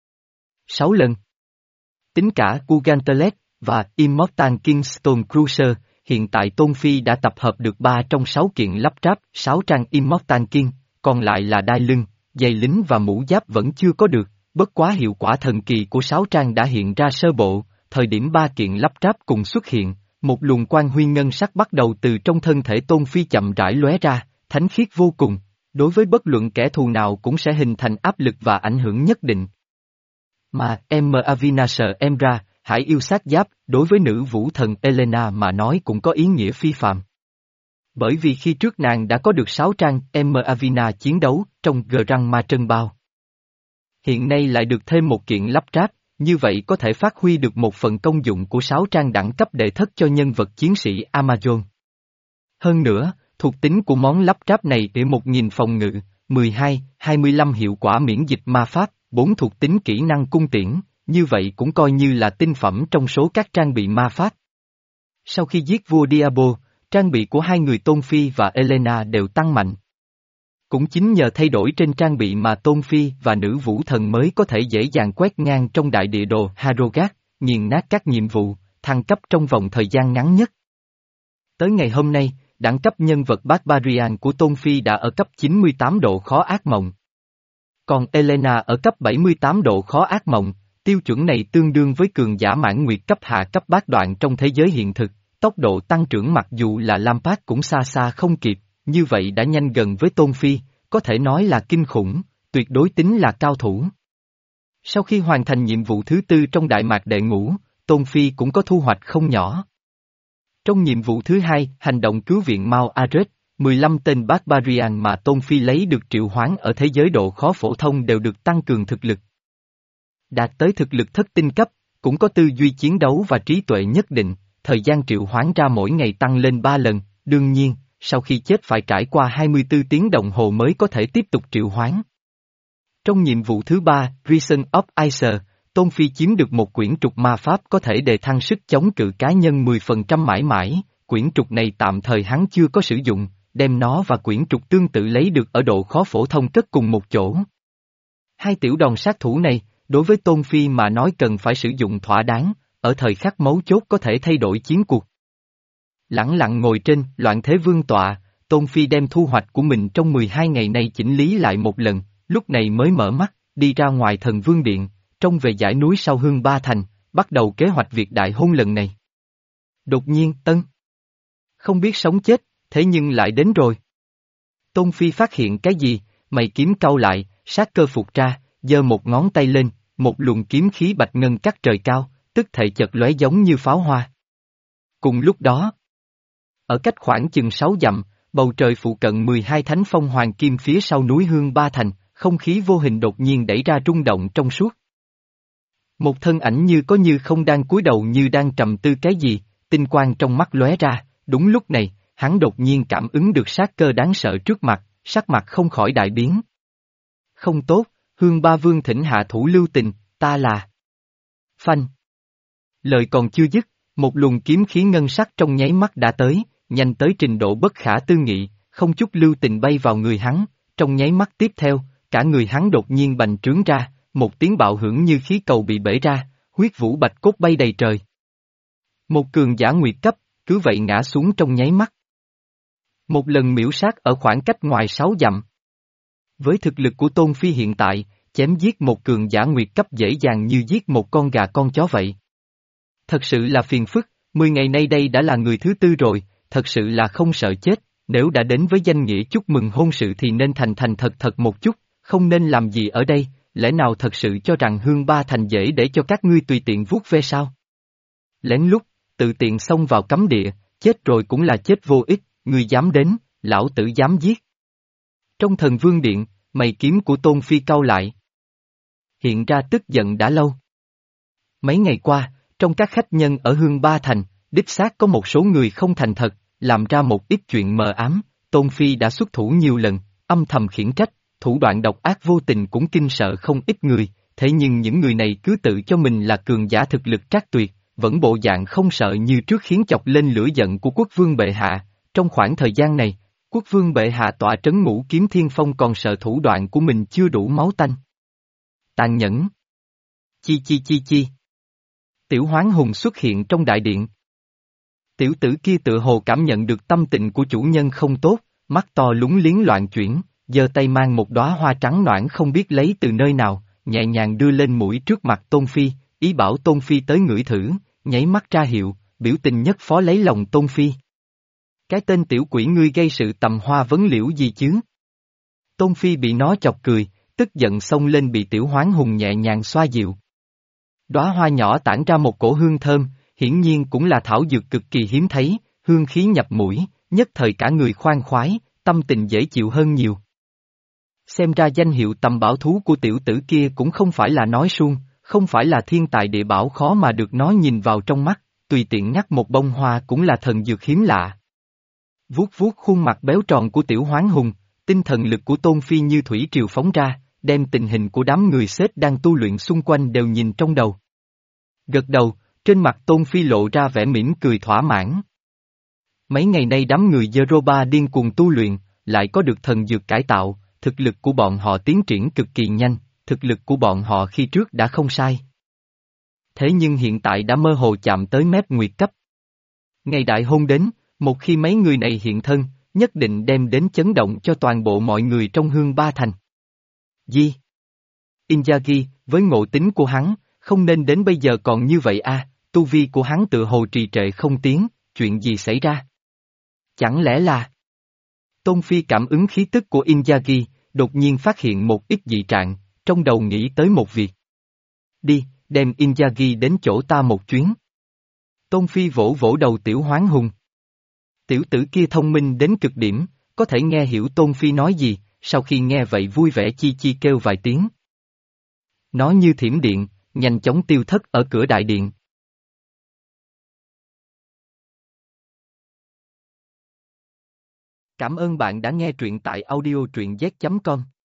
sáu lần. Tính cả Ugantelet và Immortal King Stone Cruiser, hiện tại Tôn Phi đã tập hợp được ba trong sáu kiện lắp ráp, sáu trang Immortal King, còn lại là đai lưng, giày lính và mũ giáp vẫn chưa có được, bất quá hiệu quả thần kỳ của sáu trang đã hiện ra sơ bộ, thời điểm ba kiện lắp ráp cùng xuất hiện, một luồng quang huy ngân sắc bắt đầu từ trong thân thể Tôn Phi chậm rãi lóe ra, thánh khiết vô cùng, đối với bất luận kẻ thù nào cũng sẽ hình thành áp lực và ảnh hưởng nhất định. Mà M. Avinasher Emra, Hải yêu sát giáp, đối với nữ vũ thần Elena mà nói cũng có ý nghĩa phi phàm. Bởi vì khi trước nàng đã có được sáu trang M. Avina chiến đấu trong G răng ma trân bao. Hiện nay lại được thêm một kiện lắp ráp, như vậy có thể phát huy được một phần công dụng của sáu trang đẳng cấp đệ thất cho nhân vật chiến sĩ Amazon. Hơn nữa, thuộc tính của món lắp ráp này để một nghìn phòng ngự, mười hai, hai mươi lăm hiệu quả miễn dịch ma pháp, bốn thuộc tính kỹ năng cung tiễn, như vậy cũng coi như là tinh phẩm trong số các trang bị ma pháp. Sau khi giết vua Diabo, trang bị của hai người Tôn Phi và Elena đều tăng mạnh. Cũng chính nhờ thay đổi trên trang bị mà Tôn Phi và nữ vũ thần mới có thể dễ dàng quét ngang trong đại địa đồ Harrogat, nghiền nát các nhiệm vụ, thăng cấp trong vòng thời gian ngắn nhất. Tới ngày hôm nay, đẳng cấp nhân vật Barbarian của Tôn Phi đã ở cấp chín mươi tám độ khó ác mộng. Còn Elena ở cấp bảy mươi tám độ khó ác mộng, tiêu chuẩn này tương đương với cường giả mãn nguyệt cấp hạ cấp bát đoạn trong thế giới hiện thực, tốc độ tăng trưởng mặc dù là Lampard cũng xa xa không kịp, như vậy đã nhanh gần với Tôn Phi, có thể nói là kinh khủng, tuyệt đối tính là cao thủ. Sau khi hoàn thành nhiệm vụ thứ tư trong Đại Mạc Đệ Ngũ, Tôn Phi cũng có thu hoạch không nhỏ. Trong nhiệm vụ thứ hai, hành động cứu viện Mao Ares, mười lăm tên Barbarian mà Tôn Phi lấy được triệu hoán ở thế giới độ khó phổ thông đều được tăng cường thực lực. Đạt tới thực lực thất tinh cấp, cũng có tư duy chiến đấu và trí tuệ nhất định, thời gian triệu hoán ra mỗi ngày tăng lên ba lần, đương nhiên, sau khi chết phải trải qua hai mươi tư tiếng đồng hồ mới có thể tiếp tục triệu hoán. Trong nhiệm vụ thứ ba, Reason of Icer, Tôn Phi chiếm được một quyển trục ma pháp có thể đề thăng sức chống cự cá nhân mười phần trăm mãi mãi, quyển trục này tạm thời hắn chưa có sử dụng, đem nó và quyển trục tương tự lấy được ở độ khó phổ thông cất cùng một chỗ. Hai tiểu đòn sát thủ này, đối với Tôn Phi mà nói cần phải sử dụng thỏa đáng, ở thời khắc mấu chốt có thể thay đổi chiến cuộc. Lẳng lặng ngồi trên loạn thế vương tọa, Tôn Phi đem thu hoạch của mình trong mười hai ngày này chỉnh lý lại một lần, lúc này mới mở mắt, đi ra ngoài thần vương điện, trông về dãy núi sau Hương Ba Thành, bắt đầu kế hoạch việc đại hôn lần này. Đột nhiên, Tân không biết sống chết, thế nhưng lại đến rồi. Tôn Phi phát hiện cái gì, mày kiếm cau lại, sát cơ phục ra, giơ một ngón tay lên, một luồng kiếm khí bạch ngân cắt trời cao, tức thể chật lóe giống như pháo hoa. Cùng lúc đó, ở cách khoảng chừng sáu dặm, bầu trời phụ cận mười hai thánh phong hoàng kim phía sau núi Hương Ba Thành, không khí vô hình đột nhiên đẩy ra rung động trong suốt. Một thân ảnh như có như không đang cúi đầu như đang trầm tư cái gì, tinh quang trong mắt lóe ra, đúng lúc này, hắn đột nhiên cảm ứng được sát cơ đáng sợ trước mặt, sắc mặt không khỏi đại biến. Không tốt, Hương Ba Vương thỉnh hạ thủ lưu tình, ta là... Phanh. Lời còn chưa dứt, một luồng kiếm khí ngân sắc trong nháy mắt đã tới, nhanh tới trình độ bất khả tư nghị, không chút lưu tình bay vào người hắn, trong nháy mắt tiếp theo, cả người hắn đột nhiên bành trướng ra, một tiếng bạo hưởng như khí cầu bị bể ra, huyết vũ bạch cốt bay đầy trời. Một cường giả nguyệt cấp, cứ vậy ngã xuống trong nháy mắt. Một lần miễu sát ở khoảng cách ngoài sáu dặm. Với thực lực của Tôn Phi hiện tại, chém giết một cường giả nguyệt cấp dễ dàng như giết một con gà con chó vậy. Thật sự là phiền phức, mười ngày nay đây đã là người thứ tư rồi, thật sự là không sợ chết, nếu đã đến với danh nghĩa chúc mừng hôn sự thì nên thành thành thật thật một chút, không nên làm gì ở đây, lẽ nào thật sự cho rằng Hương Ba Thành dễ để cho các ngươi tùy tiện vuốt ve sao? Lén lút, tự tiện xông vào cấm địa, chết rồi cũng là chết vô ích, ngươi dám đến, lão tử dám giết. Trong thần vương điện, mày kiếm của Tôn Phi cau lại. Hiện ra tức giận đã lâu. Mấy ngày qua, trong các khách nhân ở Hương Ba Thành, đích xác có một số người không thành thật, làm ra một ít chuyện mờ ám, Tôn Phi đã xuất thủ nhiều lần, âm thầm khiển trách, thủ đoạn độc ác vô tình cũng kinh sợ không ít người, thế nhưng những người này cứ tự cho mình là cường giả thực lực trác tuyệt, vẫn bộ dạng không sợ như trước khiến chọc lên lửa giận của quốc vương bệ hạ. Trong khoảng thời gian này, quốc vương bệ hạ tọa trấn Ngũ Kiếm Thiên Phong còn sợ thủ đoạn của mình chưa đủ máu tanh. Tàn nhẫn. Chi chi chi chi. Tiểu Hoán Hùng xuất hiện trong đại điện. Tiểu tử kia tựa hồ cảm nhận được tâm tình của chủ nhân không tốt, mắt to lúng liếng loạn chuyển, giơ tay mang một đóa hoa trắng noãn không biết lấy từ nơi nào, nhẹ nhàng đưa lên mũi trước mặt Tôn Phi, ý bảo Tôn Phi tới ngửi thử, nháy mắt ra hiệu, biểu tình nhất phó lấy lòng Tôn Phi. Cái tên tiểu quỷ ngươi gây sự tầm hoa vấn liễu gì chứ? Tôn Phi bị nó chọc cười, tức giận xông lên bị Tiểu Hoán Hùng nhẹ nhàng xoa dịu. Đóa hoa nhỏ tản ra một cổ hương thơm, hiển nhiên cũng là thảo dược cực kỳ hiếm thấy, hương khí nhập mũi, nhất thời cả người khoan khoái, tâm tình dễ chịu hơn nhiều. Xem ra danh hiệu tầm bảo thú của tiểu tử kia cũng không phải là nói suông, không phải là thiên tài địa bảo khó mà được nó nhìn vào trong mắt, tùy tiện ngắt một bông hoa cũng là thần dược hiếm lạ. Vuốt vuốt khuôn mặt béo tròn của Tiểu Hoán Hùng, tinh thần lực của Tôn Phi như thủy triều phóng ra, đem tình hình của đám người xếp đang tu luyện xung quanh đều nhìn trong đầu. Gật đầu, Trên mặt Tôn Phi lộ ra vẻ mỉm cười thỏa mãn. Mấy ngày nay đám người Yoruba điên cuồng tu luyện, lại có được thần dược cải tạo, thực lực của bọn họ tiến triển cực kỳ nhanh, thực lực của bọn họ khi trước đã không sai. Thế nhưng hiện tại đã mơ hồ chạm tới mép nguyệt cấp. Ngày đại hôn đến, một khi mấy người này hiện thân, nhất định đem đến chấn động cho toàn bộ mọi người trong Hương Ba Thành. Di Inzaghi, với ngộ tính của hắn, không nên đến bây giờ còn như vậy a. Tu vi của hắn tự hồ trì trệ không tiến, chuyện gì xảy ra? Chẳng lẽ là... Tôn Phi cảm ứng khí tức của Inzaghi, đột nhiên phát hiện một ít dị trạng, trong đầu nghĩ tới một việc. Đi, đem Inzaghi đến chỗ ta một chuyến. Tôn Phi vỗ vỗ đầu Tiểu Hoán Hùng. Tiểu tử kia thông minh đến cực điểm, có thể nghe hiểu Tôn Phi nói gì, sau khi nghe vậy vui vẻ chi chi kêu vài tiếng. Nó như thiểm điện, nhanh chóng tiêu thất ở cửa đại điện. Cảm ơn bạn đã nghe truyện tại audio truyện z chấm com.